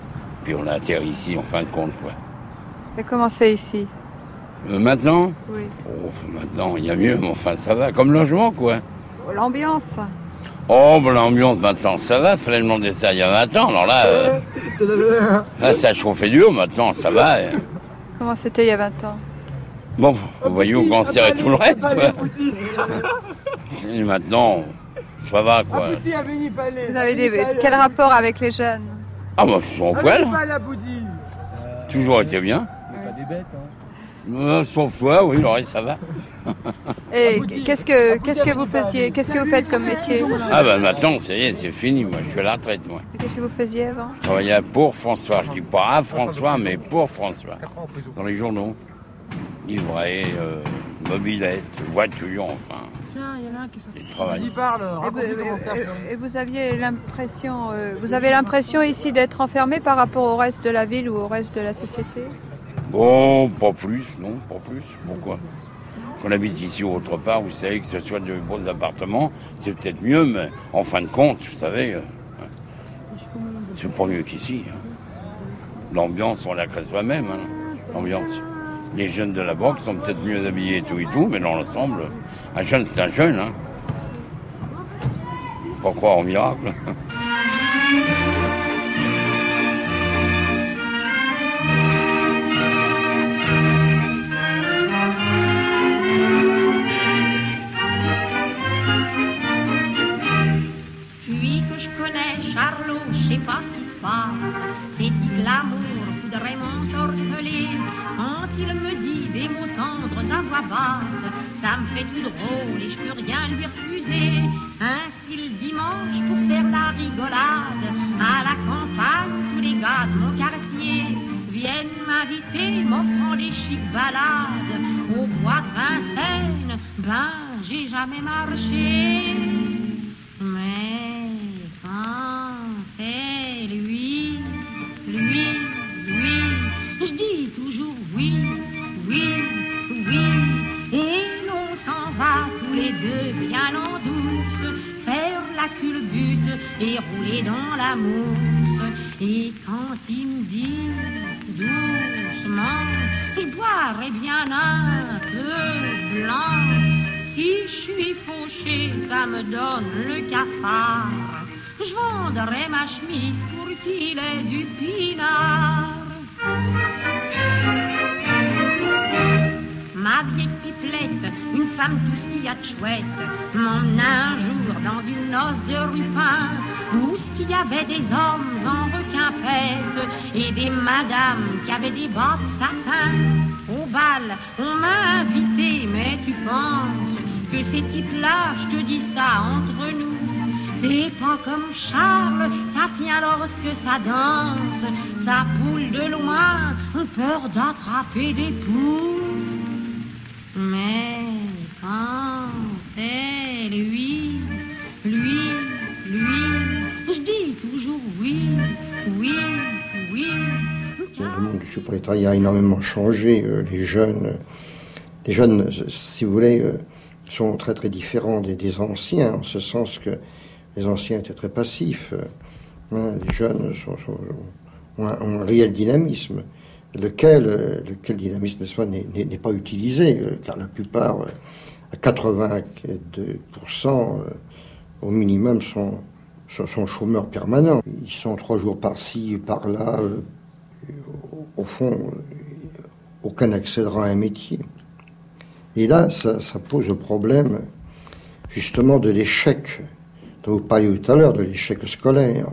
Puis on a atterri ici en fin de compte, quoi. Et comment c'est ici? Maintenant? Oui. Oh, maintenant, il y a mieux, mais enfin, ça va, comme logement, quoi. L'ambiance. Oh, ben, l'ambiance, maintenant, ça va, fallait demander ça il y a 20 ans, alors là, là, ça a chauffé du haut, maintenant, ça va. Comment c'était il y a 20 ans? Bon, vous voyez au cancer et tout le reste, quoi. Et maintenant, ça va, quoi. Vous avez quel rapport avec les jeunes? Ah, moi, je suis en poil. Toujours été bien. Pas des bêtes, hein. Sauf toi, oui, le reste, ça va. Et qu'est-ce que vous faisiez? Qu'est-ce que vous faites comme métier? Ah ben maintenant, c'est fini, moi, je suis à la retraite, moi. Qu'est-ce que vous faisiez avant? Je travaillais pour François, je dis pas à François, mais pour François. Dans les journaux. Livret, mobilette, voiture, enfin. Il travaille. Et vous aviez l'impression, vous avez l'impression ici d'être enfermé par rapport au reste de la ville ou au reste de la société? Bon, pas plus, non, pas plus. Pourquoi? Qu'on habite ici ou autre part, vous savez que ce soit de beaux appartements, c'est peut-être mieux, mais en fin de compte, vous savez, c'est pas mieux qu'ici. Hein. L'ambiance, on la crée soi-même, hein, l'ambiance. Les jeunes de la banque sont peut-être mieux habillés et tout, mais dans l'ensemble, un jeune, c'est un jeune. Hein. Pas croire au miracle. Depuis que je connais Charlot, je sais pas ce qui se passe. C'est dit que l'amour voudrait m'ensorceler. Quand il me dit des mots tendres à voix basse, ça me fait tout drôle et je peux rien lui refuser. Ainsi le dimanche pour faire la rigolade, à la campagne tous les gars de mon quartier viennent m'inviter, m'offrant des chics balades. Au bois de Vincennes, ben j'ai jamais marché. Mais quand c'est lui, je dis toujours oui, et l'on s'en va tous les deux bien en douce, faire la culbute et rouler dans la mousse. Et quand il me dit doucement, je boirai bien un peu blanc. Si je suis fauché, ça me donne le cafard. Je vendrai ma chemise pour qu'il ait du pinard. Ma vieille pipelette, une femme tout ce qu'il y a de chouette, m'emmena un jour dans une noce de rupin, où il y avait des hommes en requin-pète et des madames qui avaient des bas de satin. Au bal, on m'a invité, mais tu penses que ces types-là, je te dis ça entre nous, c'est pas comme Charles, ça tient lorsque ça danse, ça boule de loin, on peur d'attraper des poules. Mais quand c'est lui, je dis toujours oui. Le monde du sous-prolétariat a énormément changé. Les jeunes, si vous voulez, sont très très différents des anciens, en ce sens que les anciens étaient très passifs. Les jeunes ont un réel dynamisme, lequel dynamisme n'est pas utilisé, car la plupart, à 82%, au minimum, sont chômeurs permanents. Ils sont 3 jours par-ci, par-là. Au fond, aucun n'accédera à un métier. Et là, ça pose le problème, justement, de l'échec, dont vous parliez tout à l'heure, de l'échec scolaire.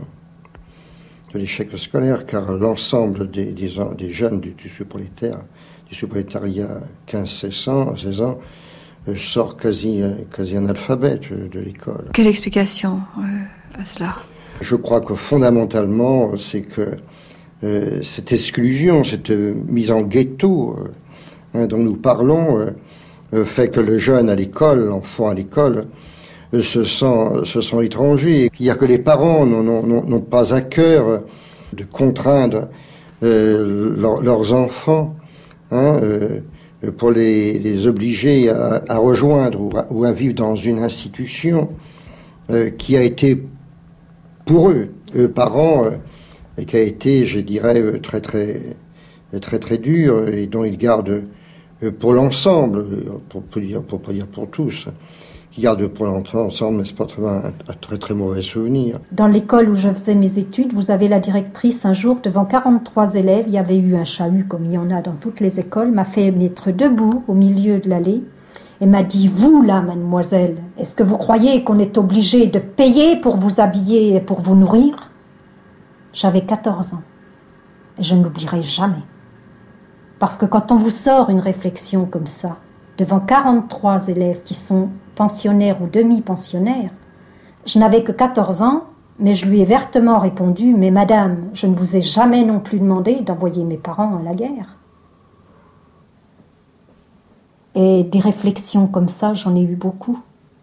Car l'ensemble des jeunes du sous-prolétariat 15-16 ans, sort quasi analphabète de l'école. Quelle explication à cela? Je crois que fondamentalement, c'est que cette exclusion, cette mise en ghetto dont nous parlons, fait que le jeune à l'école, l'enfant à l'école, se sent étranger. Il n'y a que les parents n'ont pas à cœur de contraindre leurs enfants pour les obliger à rejoindre ou à vivre dans une institution qui a été pour eux, parents, et qui a été, je dirais, très dur, et dont il garde pour l'ensemble, pour pas dire pour tous, qui garde pour l'ensemble, n'est-ce pas, un très mauvais souvenir. Dans l'école où je faisais mes études, vous avez la directrice, un jour, devant 43 élèves, il y avait eu un chahut, comme il y en a dans toutes les écoles, m'a fait mettre debout au milieu de l'allée, et m'a dit, vous là, mademoiselle, est-ce que vous croyez qu'on est obligé de payer pour vous habiller et pour vous nourrir ? J'avais 14 ans, et je ne l'oublierai jamais. Parce que quand on vous sort une réflexion comme ça, devant 43 élèves qui sont pensionnaires ou demi-pensionnaires, je n'avais que 14 ans, mais je lui ai vertement répondu, « Mais madame, je ne vous ai jamais non plus demandé d'envoyer mes parents à la guerre. » Et des réflexions comme ça, j'en ai eu beaucoup.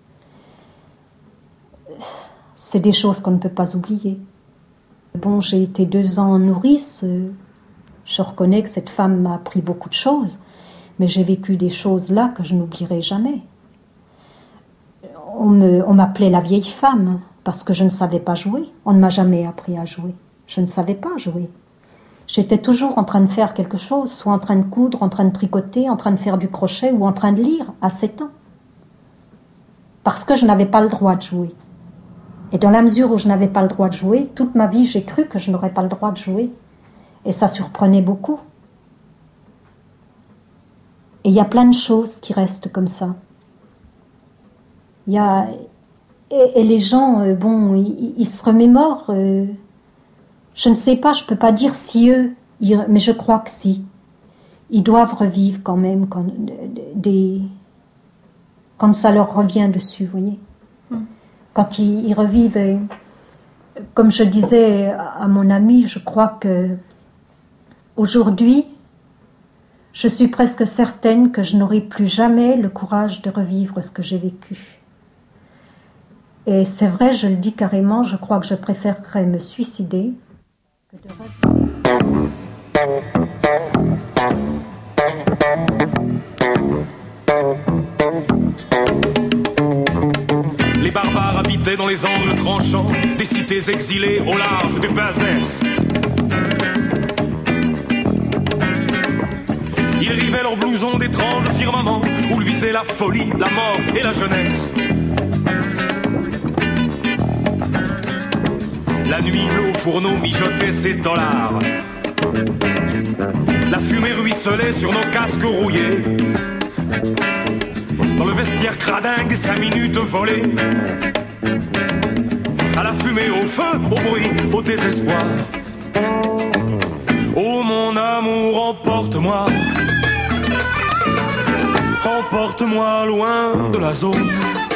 C'est des choses qu'on ne peut pas oublier. Bon, j'ai été 2 ans nourrice, je reconnais que cette femme m'a appris beaucoup de choses, mais j'ai vécu des choses là que je n'oublierai jamais. On m'appelait la vieille femme parce que je ne savais pas jouer. On ne m'a jamais appris à jouer. Je ne savais pas jouer. J'étais toujours en train de faire quelque chose, soit en train de coudre, en train de tricoter, en train de faire du crochet ou en train de lire à 7 ans. Parce que je n'avais pas le droit de jouer. Et dans la mesure où je n'avais pas le droit de jouer, toute ma vie j'ai cru que je n'aurais pas le droit de jouer. Et ça surprenait beaucoup. Et il y a plein de choses qui restent comme ça. Et les gens, ils se remémorent. Je ne sais pas, je ne peux pas dire si eux, mais je crois que si. Ils doivent revivre quand même quand ça leur revient dessus, vous voyez. Quand ils revivent, comme je disais à mon ami, je crois que aujourd'hui, je suis presque certaine que je n'aurai plus jamais le courage de revivre ce que j'ai vécu. Et c'est vrai, je le dis carrément, je crois que je préférerais me suicider que de revivre. Les barbares habitaient dans les angles tranchants des cités exilées au large du business. Ils rivaient leurs blousons d'étranges firmaments où luisaient la folie, la mort et la jeunesse. La nuit, le fourneau mijotait ses dollars. La fumée ruisselait sur nos casques rouillés. Dans le vestiaire cradingue, 5 minutes volées. À la fumée, au feu, au bruit, au désespoir. Oh mon amour, emporte-moi. Emporte-moi loin de la zone.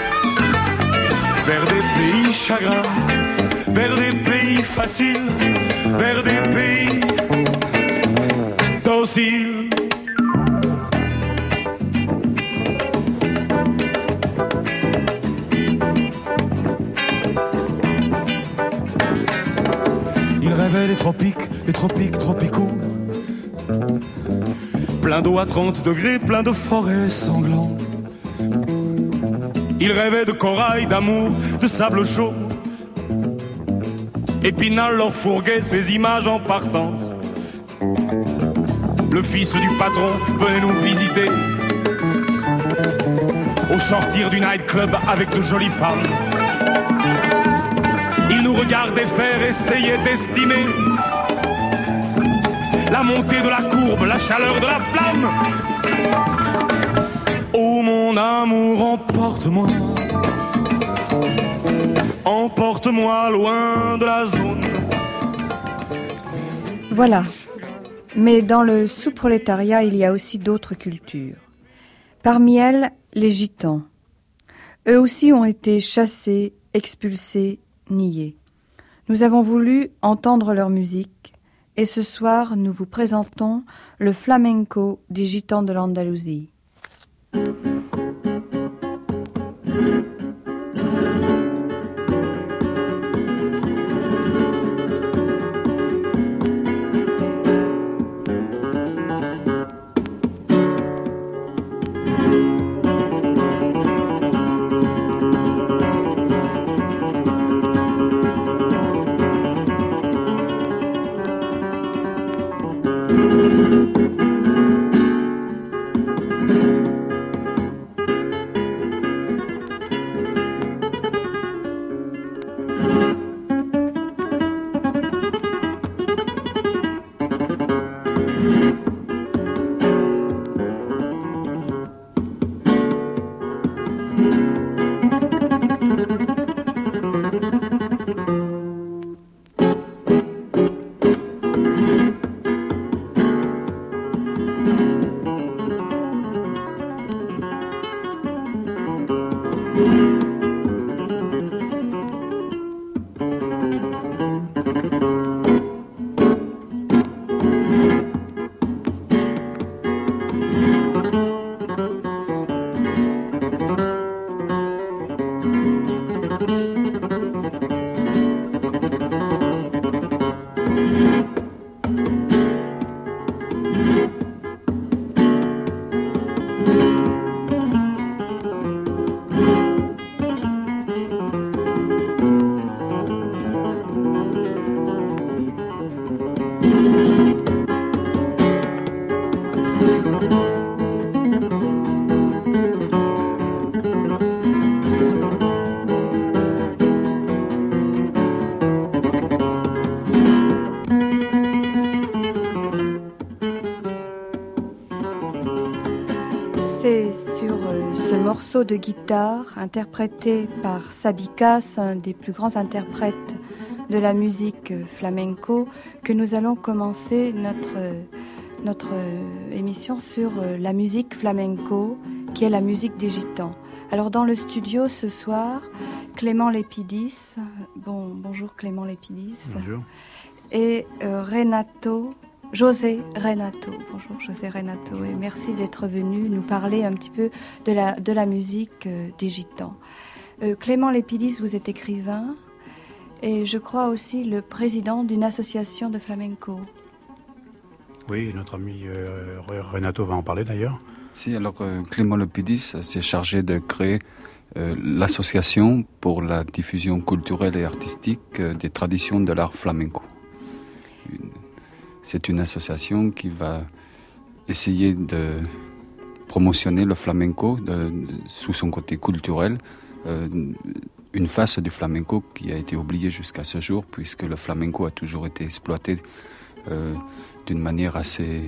Vers des pays chagrins. Vers des pays faciles, vers des pays dociles. Il rêvait des tropiques tropicaux. Plein d'eau à 30 degrés, plein de forêts sanglantes. Il rêvait de corail, d'amour, de sable chaud. Épinal leur fourguait ces images en partance. Le fils du patron venait nous visiter au sortir du nightclub avec de jolies femmes. Il nous regardait faire, essayer d'estimer la montée de la courbe, la chaleur de la flamme. Oh mon amour, emporte-moi. Emporte-moi loin de la zone. Voilà. Mais dans le sous-prolétariat, il y a aussi d'autres cultures. Parmi elles, les gitans. Eux aussi ont été chassés, expulsés, niés. Nous avons voulu entendre leur musique et ce soir, nous vous présentons le flamenco des gitans de l'Andalousie. morceau de guitare interprété par Sabicas, un des plus grands interprètes de la musique flamenco, que nous allons commencer notre émission sur la musique flamenco, qui est la musique des Gitans. Alors dans le studio ce soir, Clément Lépidis, bonjour Clément Lépidis. Bonjour. Et José Renato. Bonjour José Renato, et merci d'être venu nous parler un petit peu de la musique des Gitans. Clément Lépidis, vous êtes écrivain et je crois aussi le président d'une association de flamenco. Oui, notre ami Renato va en parler d'ailleurs. Si, alors Clément Lépidis s'est chargé de créer l'association pour la diffusion culturelle et artistique des traditions de l'art flamenco. C'est une association qui va essayer de promotionner le flamenco sous son côté culturel, une face du flamenco qui a été oubliée jusqu'à ce jour, puisque le flamenco a toujours été exploité d'une manière assez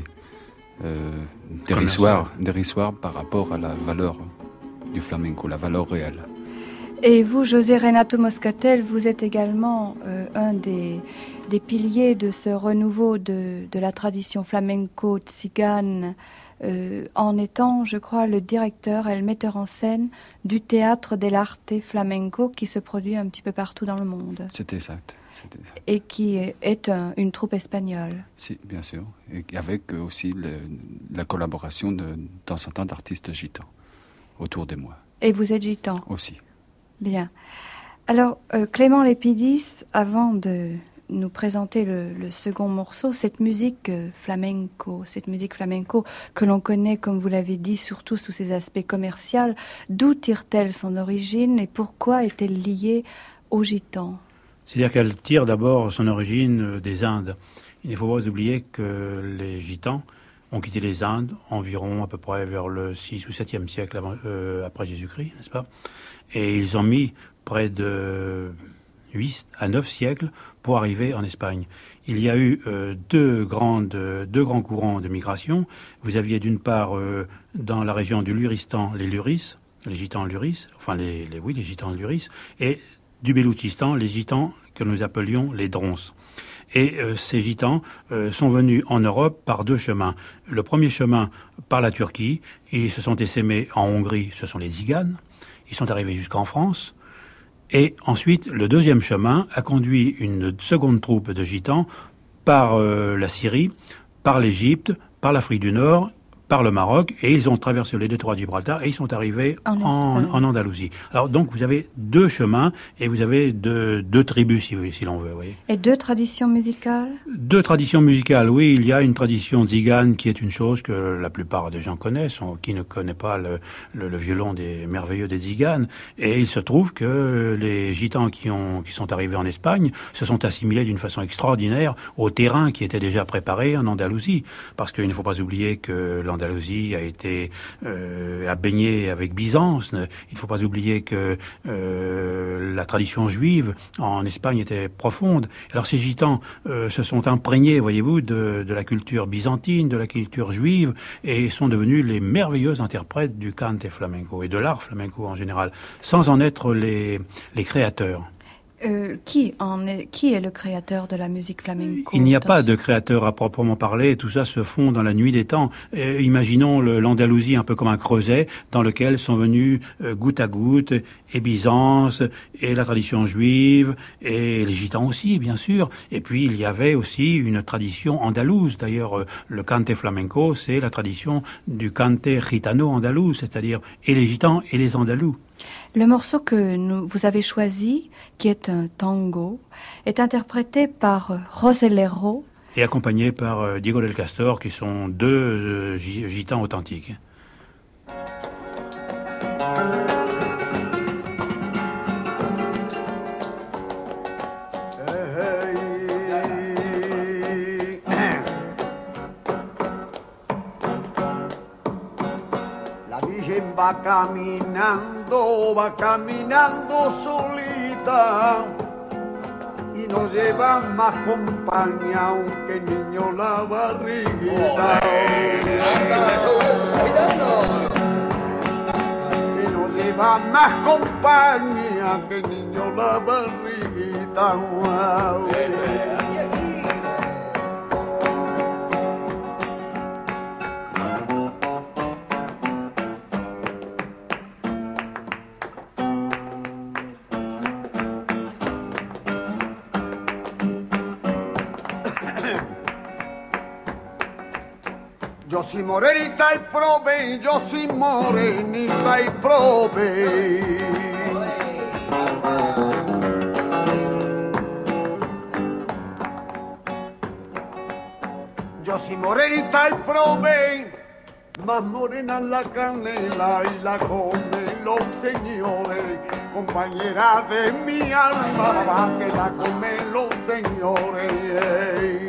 dérisoire par rapport à la valeur du flamenco, la valeur réelle. Et vous, José Renato Moscatel, vous êtes également un des piliers de ce renouveau de la tradition flamenco tzigane, en étant, je crois, le directeur et le metteur en scène du Théâtre dell'Arte Flamenco qui se produit un petit peu partout dans le monde. C'est exact. Et qui est une troupe espagnole. Si, bien sûr. Et avec aussi la collaboration de temps en temps d'artistes gitans autour de moi. Et vous êtes gitan aussi. Bien. Alors, Clément Lépidis, avant de nous présenter le second morceau, cette musique flamenco que l'on connaît, comme vous l'avez dit, surtout sous ses aspects commerciaux, d'où tire-t-elle son origine et pourquoi est-elle liée aux gitans ? C'est-à-dire qu'elle tire d'abord son origine des Indes. Il ne faut pas oublier que les gitans ont quitté les Indes environ à peu près vers le 6 ou 7e siècle après Jésus-Christ, n'est-ce pas ? Et ils ont mis près de 8 à 9 siècles pour arriver en Espagne. Il y a eu deux grands courants de migration. Vous aviez d'une part dans la région du Luristan les Luris, les gitans Luris, enfin les gitans Luris, et du Beloutchistan, les gitans que nous appelions les Drons. Et ces gitans sont venus en Europe par deux chemins. Le premier chemin par la Turquie, ils se sont essaimés en Hongrie, ce sont les Tziganes. Ils sont arrivés jusqu'en France. Et ensuite, le deuxième chemin a conduit une seconde troupe de gitans par la Syrie, par l'Égypte, par l'Afrique du Nord, par le Maroc, et ils ont traversé les détroits de Gibraltar et ils sont arrivés en Andalousie. Alors donc vous avez deux chemins et vous avez deux tribus si l'on veut. Voyez. Et deux traditions musicales ? Deux traditions musicales, oui. Il y a une tradition tzigane qui est une chose que la plupart des gens connaissent, qui ne connaît pas le violon merveilleux des tziganes. Et il se trouve que les gitans qui sont arrivés en Espagne se sont assimilés d'une façon extraordinaire au terrain qui était déjà préparé en Andalousie. Parce qu'il ne faut pas oublier que l'Andalousie a baigné avec Byzance. Il ne faut pas oublier que la tradition juive en Espagne était profonde. Alors ces gitans se sont imprégnés, voyez-vous, de la culture byzantine, de la culture juive, et sont devenus les merveilleux interprètes du cante flamenco et de l'art flamenco en général, sans en être les créateurs. Qui est le créateur de la musique flamenco ? Il n'y a pas de créateur à proprement parler, tout ça se fond dans la nuit des temps. Imaginons l'Andalousie un peu comme un creuset dans lequel sont venus goutte à goutte et Byzance et la tradition juive et les gitans aussi, bien sûr. Et puis il y avait aussi une tradition andalouse. D'ailleurs, le cante flamenco, c'est la tradition du cante gitano andalous, c'est-à-dire et les gitans et les andalous. Le morceau que vous avez choisi, qui est un tango, est interprété par Roselero. Et accompagné par Diego del Castor, qui sont deux gitans authentiques. Va caminando solita y no lleva más compañía aunque niño la barriguita. Que no lleva más compañía que niño la barriguita. Wow. Yo soy morenita y prove, yo soy morenita y prove. Yo soy morenita y prove, más morena la canela y la comen los señores. Compañera de mi alma, que la comen los señores.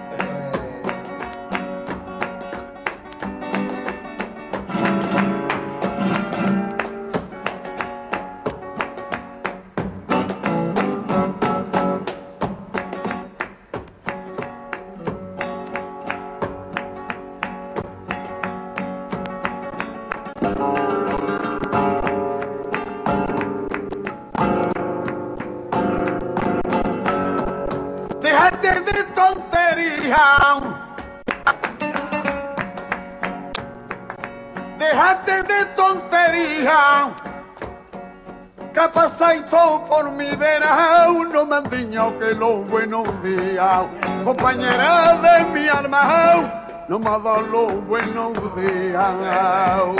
Déjate de tontería, déjate de tontería, que pasáis todo por mi vera, no me han dicho que los buenos días, compañera de mi alma, no me ha dado los buenos días.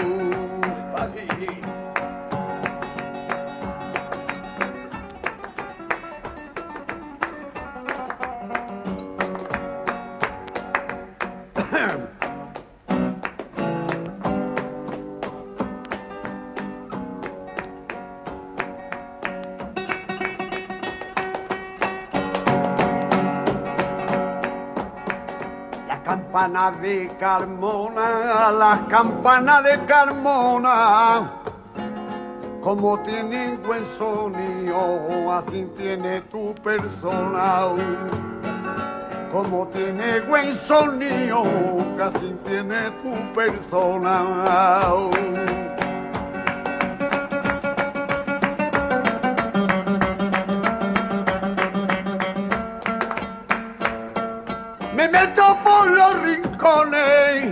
Campana de Carmona, las campanas de Carmona, como tienen buen sonido, así tiene tu persona. Como tiene buen sonido, así tiene tu persona. Me meto por los rincones,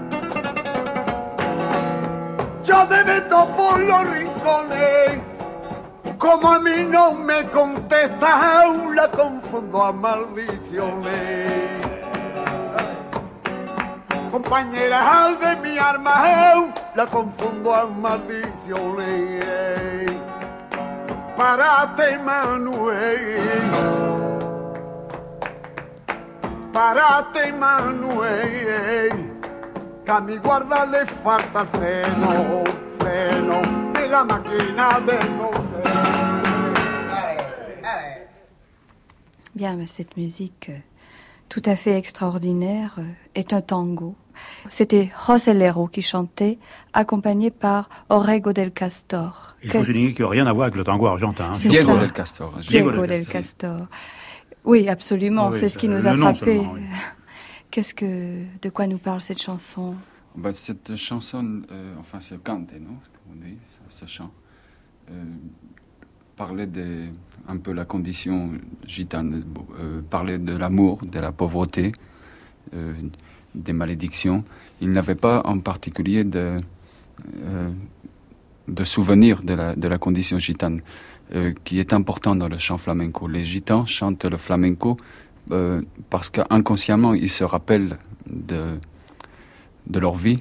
yo me meto por los rincones, como a mí no me contesta, la confundo a maldiciones. Compañera de mi arma, la confundo a maldiciones. Párate, Manuel. Párate, Manuel, que a mi guarda le falta el freno, freno de la máquina de coser. Bien, mais cette musique tout à fait extraordinaire est un tango. C'était José Lero qui chantait, accompagné par Orrego del Castor. Il faut souligner qu'il n'y a rien à voir avec le tango argentin. Hein. Diego del Castor. Diego del Castor. Oui, absolument, oui, c'est ce qui nous a frappé. Seulement, oui. De quoi nous parle cette chanson? Cette chanson, enfin ce cante, non, on dit, ce chant, parlait un peu la condition gitane, parlait de l'amour, de la pauvreté, des malédictions. Il n'avait pas en particulier de souvenir de la condition gitane. Qui est important dans le chant flamenco. Les gitans chantent le flamenco parce qu'inconsciemment, ils se rappellent de leur vie.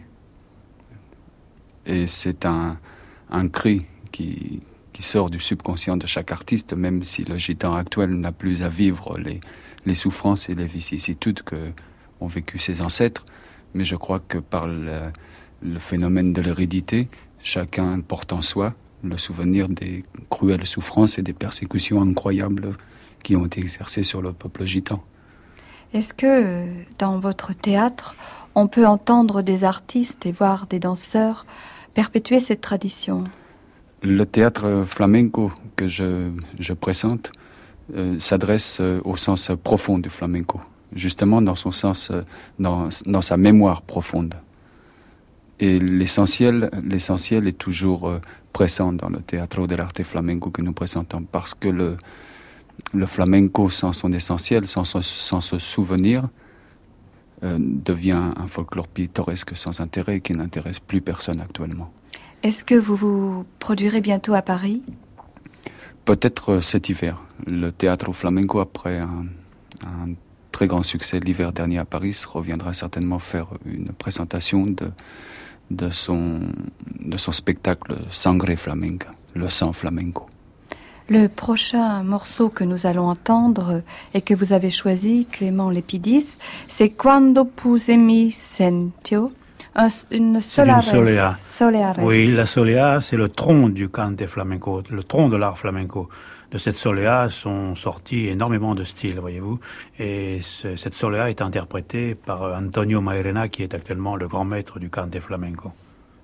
Et c'est un cri qui sort du subconscient de chaque artiste, même si le gitan actuel n'a plus à vivre les souffrances et les vicissitudes qu'ont vécu ses ancêtres. Mais je crois que par le phénomène de l'hérédité, chacun porte en soi le souvenir des cruelles souffrances et des persécutions incroyables qui ont été exercées sur le peuple gitan. Est-ce que dans votre théâtre, on peut entendre des artistes et voir des danseurs perpétuer cette tradition? Le théâtre flamenco que je présente s'adresse au sens profond du flamenco, justement dans son sens, dans sa mémoire profonde. Et l'essentiel est toujours présent dans le Teatro dell'Arte Flamenco que nous présentons, parce que le flamenco, sans son essentiel, sans ce souvenir, devient un folklore pittoresque sans intérêt qui n'intéresse plus personne actuellement. Est-ce que vous vous produirez bientôt à Paris ? Peut-être cet hiver. Le Teatro Flamenco, après un très grand succès l'hiver dernier à Paris, reviendra certainement faire une présentation de son spectacle Sangre Flamenca, le sang flamenco. Le prochain morceau que nous allons entendre et que vous avez choisi, Clément Lepidis, c'est Quando puse mi sentio, une solea. Oui, la solea, c'est le tronc du cante flamenco, le tronc de l'art flamenco. De cette solea sont sortis énormément de styles, voyez-vous. Et cette solea est interprétée par Antonio Mairena, qui est actuellement le grand maître du cante flamenco.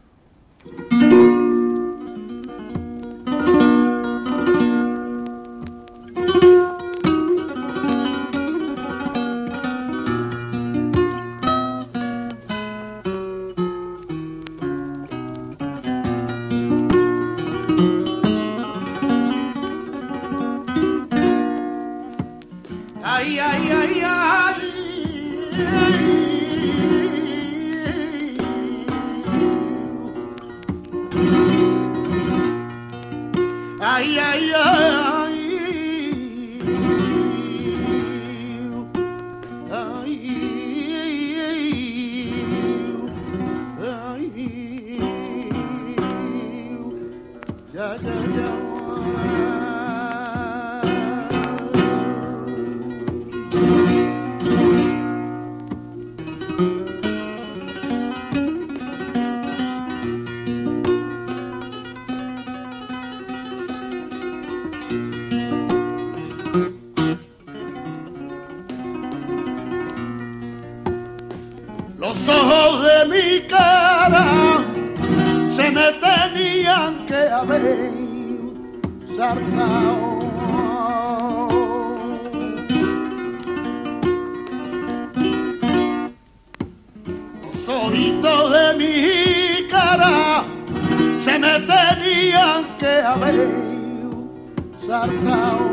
Ay, ay, ay, ay. Ay, ay, ay. Los ojos de mi cara se me tenían que haber saltado. Los ojitos de mi cara se me tenían que haber saltado.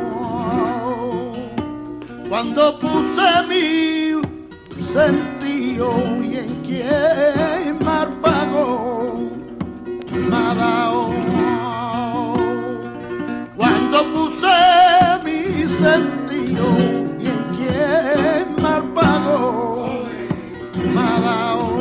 Cuando puse mi sentido y en quien me pagó me ha dado. Cuando puse mi sentido y en quien me pagó me ha dado.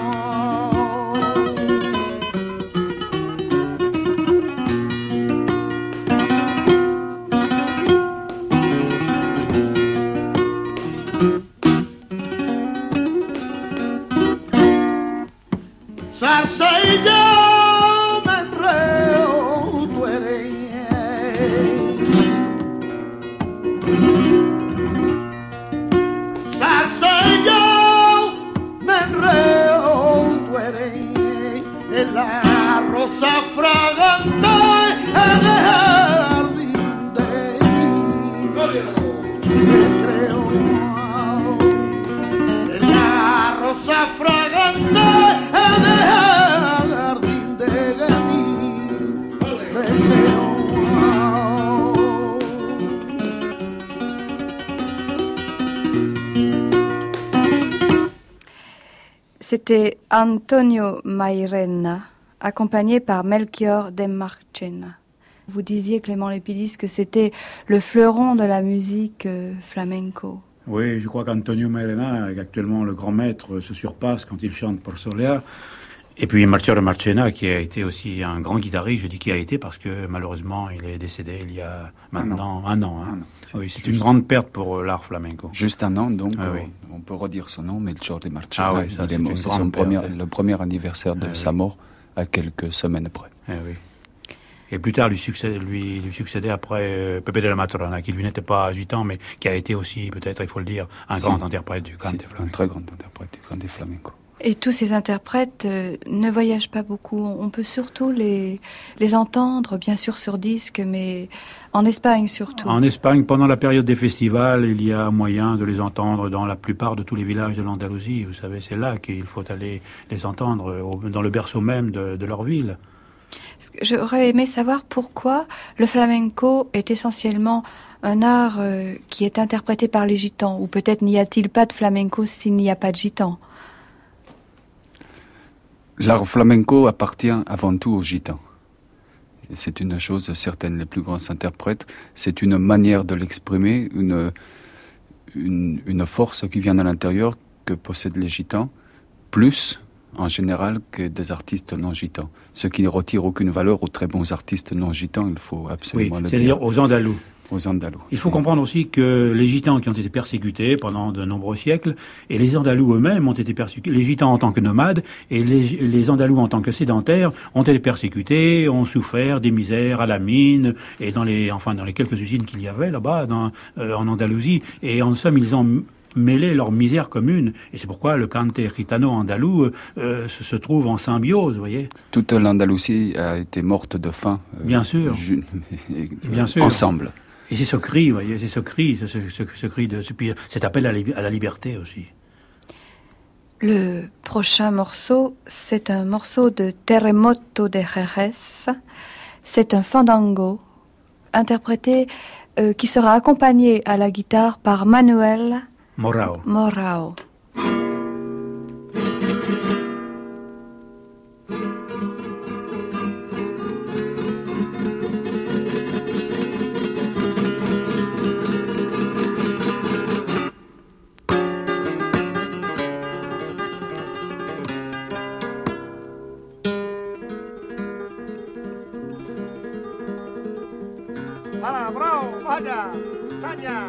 Salsa y yo me enreo, tú eres. Salsa y yo me enreo, tú eres. En la rosa fragante en el jardín de recreo. En la rosa fragante en el jardín de mi recreo. C'était Antonio Mairena, accompagné par Melchior de Marchena. Vous disiez, Clément Lepidis, que c'était le fleuron de la musique flamenco. Oui, je crois qu'Antonio Mairena, actuellement le grand maître, se surpasse quand il chante pour Solea. Et puis Melchior de Marchena, qui a été aussi un grand guitariste, je dis qui a été parce que malheureusement il est décédé il y a maintenant un an. Oui, c'est une grande perte pour l'art flamenco. Juste un an, donc oui. On peut redire son nom, Melchior de Marchena. Ah oui, ça, c'est le premier anniversaire de sa mort à quelques semaines après. Oui. Et plus tard, lui succédait après Pepe de la Matorana, qui lui n'était pas agitant, mais qui a été aussi, peut-être, il faut le dire, un grand interprète du cante flamenco. Un très grand interprète du cante flamenco. Et tous ces interprètes ne voyagent pas beaucoup. On peut surtout les entendre, bien sûr sur disque, mais en Espagne surtout. En Espagne, pendant la période des festivals, il y a moyen de les entendre dans la plupart de tous les villages de l'Andalousie. Vous savez, c'est là qu'il faut aller les entendre, dans le berceau même de leur ville. J'aurais aimé savoir pourquoi le flamenco est essentiellement un art qui est interprété par les gitans. Ou peut-être n'y a-t-il pas de flamenco s'il n'y a pas de gitans. L'art flamenco appartient avant tout aux gitans. C'est une chose certaine, les plus grands interprètes, c'est une manière de l'exprimer, une force qui vient de l'intérieur que possèdent les gitans, plus en général que des artistes non gitans. Ce qui ne retire aucune valeur aux très bons artistes non gitans, il faut absolument le dire. C'est-à-dire aux Andalous. Aux Andalous. Il faut comprendre aussi que les gitans qui ont été persécutés pendant de nombreux siècles, et les Andalous eux-mêmes ont été persécutés, les gitans en tant que nomades, et les Andalous en tant que sédentaires ont été persécutés, ont souffert des misères à la mine, et dans les quelques usines qu'il y avait là-bas, en Andalousie, et en somme, ils ont mêlé leur misère commune, et c'est pourquoi le cante gitano andalou se trouve en symbiose, vous voyez. Toute l'Andalousie a été morte de faim. Bien sûr. Bien sûr. Ensemble. Et c'est ce cri, vous voyez, c'est ce cri puis cet appel à la liberté aussi. Le prochain morceau, c'est un morceau de Terremoto de Jerez. C'est un fandango interprété qui sera accompagné à la guitare par Manuel Morao. ¡Hala, bravo! ¡Vaya! ¡Caña!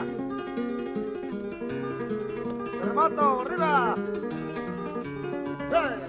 ¡Terremoto! ¡Arriba! ¡Eh!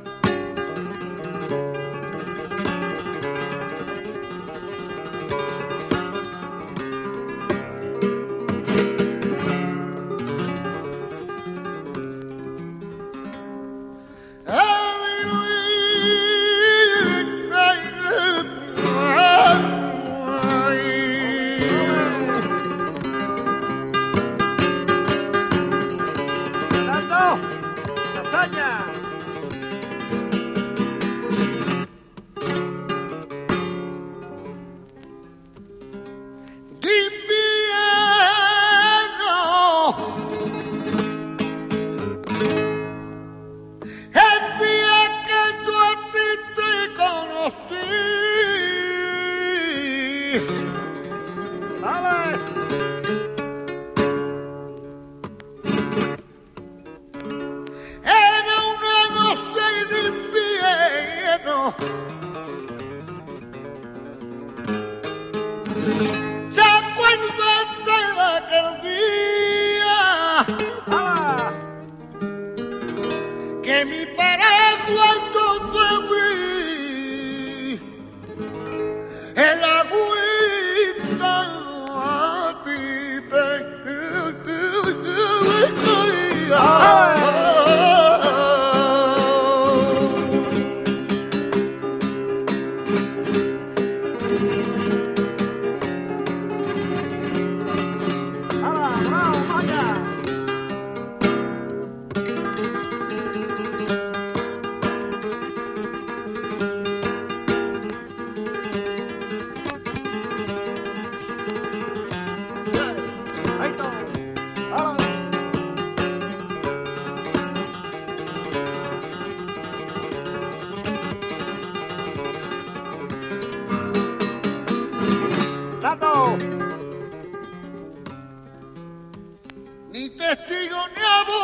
Ni testigo ni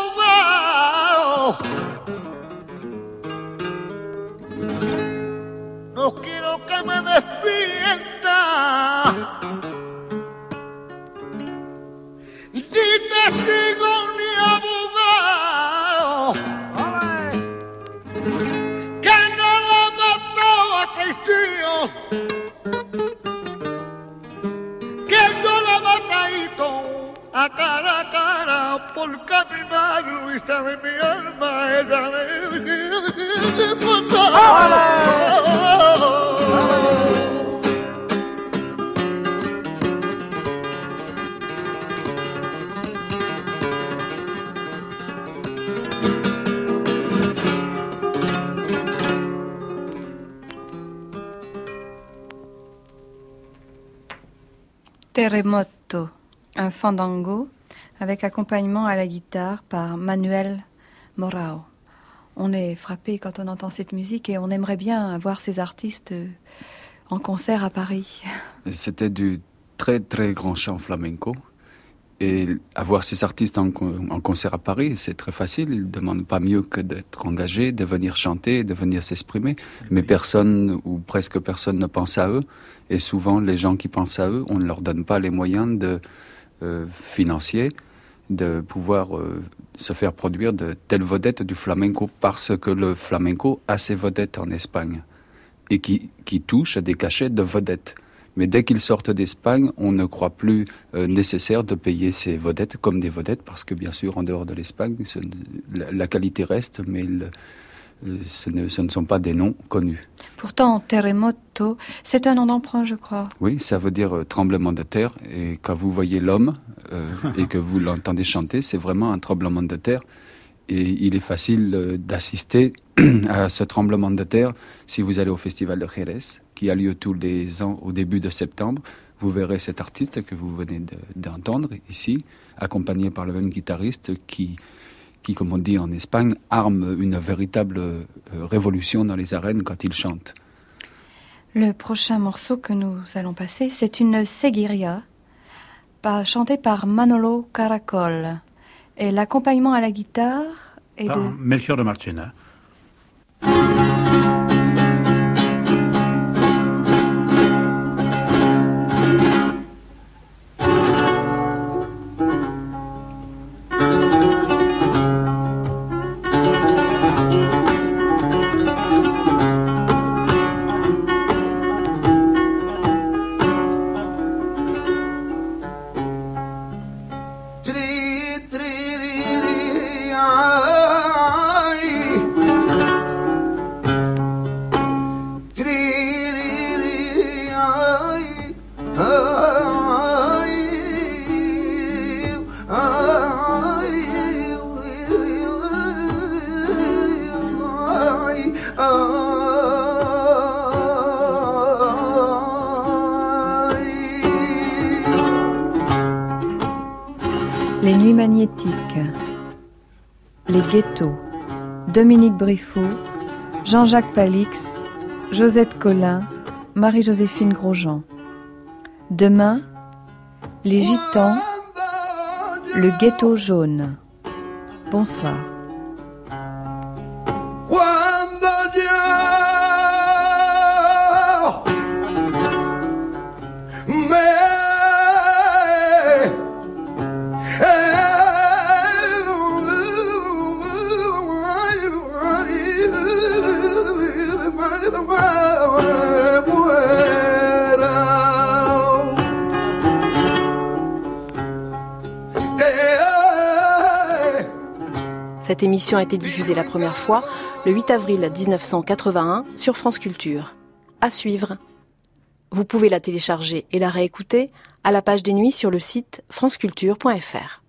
abogado, no quiero que me defienda. Ni testigo ni abogado, que no lo mató a traición, que yo la matadito a cada cara a cara, porque mi mano está de mi alma, ella Terremoto, un fandango avec accompagnement à la guitare par Manuel Morao. On est frappé quand on entend cette musique et on aimerait bien voir ces artistes en concert à Paris. C'était du très très grand chant flamenco. Et avoir ces artistes en concert à Paris, c'est très facile. Ils ne demandent pas mieux que d'être engagés, de venir chanter, de venir s'exprimer. Mais personne ou presque personne ne pense à eux. Et souvent, les gens qui pensent à eux, on ne leur donne pas les moyens financiers de pouvoir se faire produire de telles vedettes du flamenco, parce que le flamenco a ses vedettes en Espagne et qui touche à des cachets de vedettes. Mais dès qu'ils sortent d'Espagne, on ne croit plus nécessaire de payer ces vedettes comme des vedettes, parce que bien sûr, en dehors de l'Espagne, la qualité reste, mais ce ne sont pas des noms connus. Pourtant, terremoto, c'est un nom d'emprunt, je crois. Oui, ça veut dire tremblement de terre. Et quand vous voyez l'homme et que vous l'entendez chanter, c'est vraiment un tremblement de terre. Et il est facile d'assister à ce tremblement de terre si vous allez au festival de Jerez, qui a lieu tous les ans au début de septembre. Vous verrez cet artiste que vous venez d'entendre ici, accompagné par le même guitariste qui, comme on dit en Espagne, arme une véritable révolution dans les arènes quand il chante. Le prochain morceau que nous allons passer, c'est une seguiria, chantée par Manolo Caracol. Et l'accompagnement à la guitare est de Melchior de Marchena. Les Nuits Magnétiques, Les Ghettos, Dominique Briffaut, Jean-Jacques Palix, Josette Collin, Marie-Joséphine Grosjean. Demain, Les Gitans, Le Ghetto Jaune. Bonsoir. Cette émission a été diffusée la première fois le 8 avril 1981 sur France Culture. À suivre. Vous pouvez la télécharger et la réécouter à la page des nuits sur le site franceculture.fr.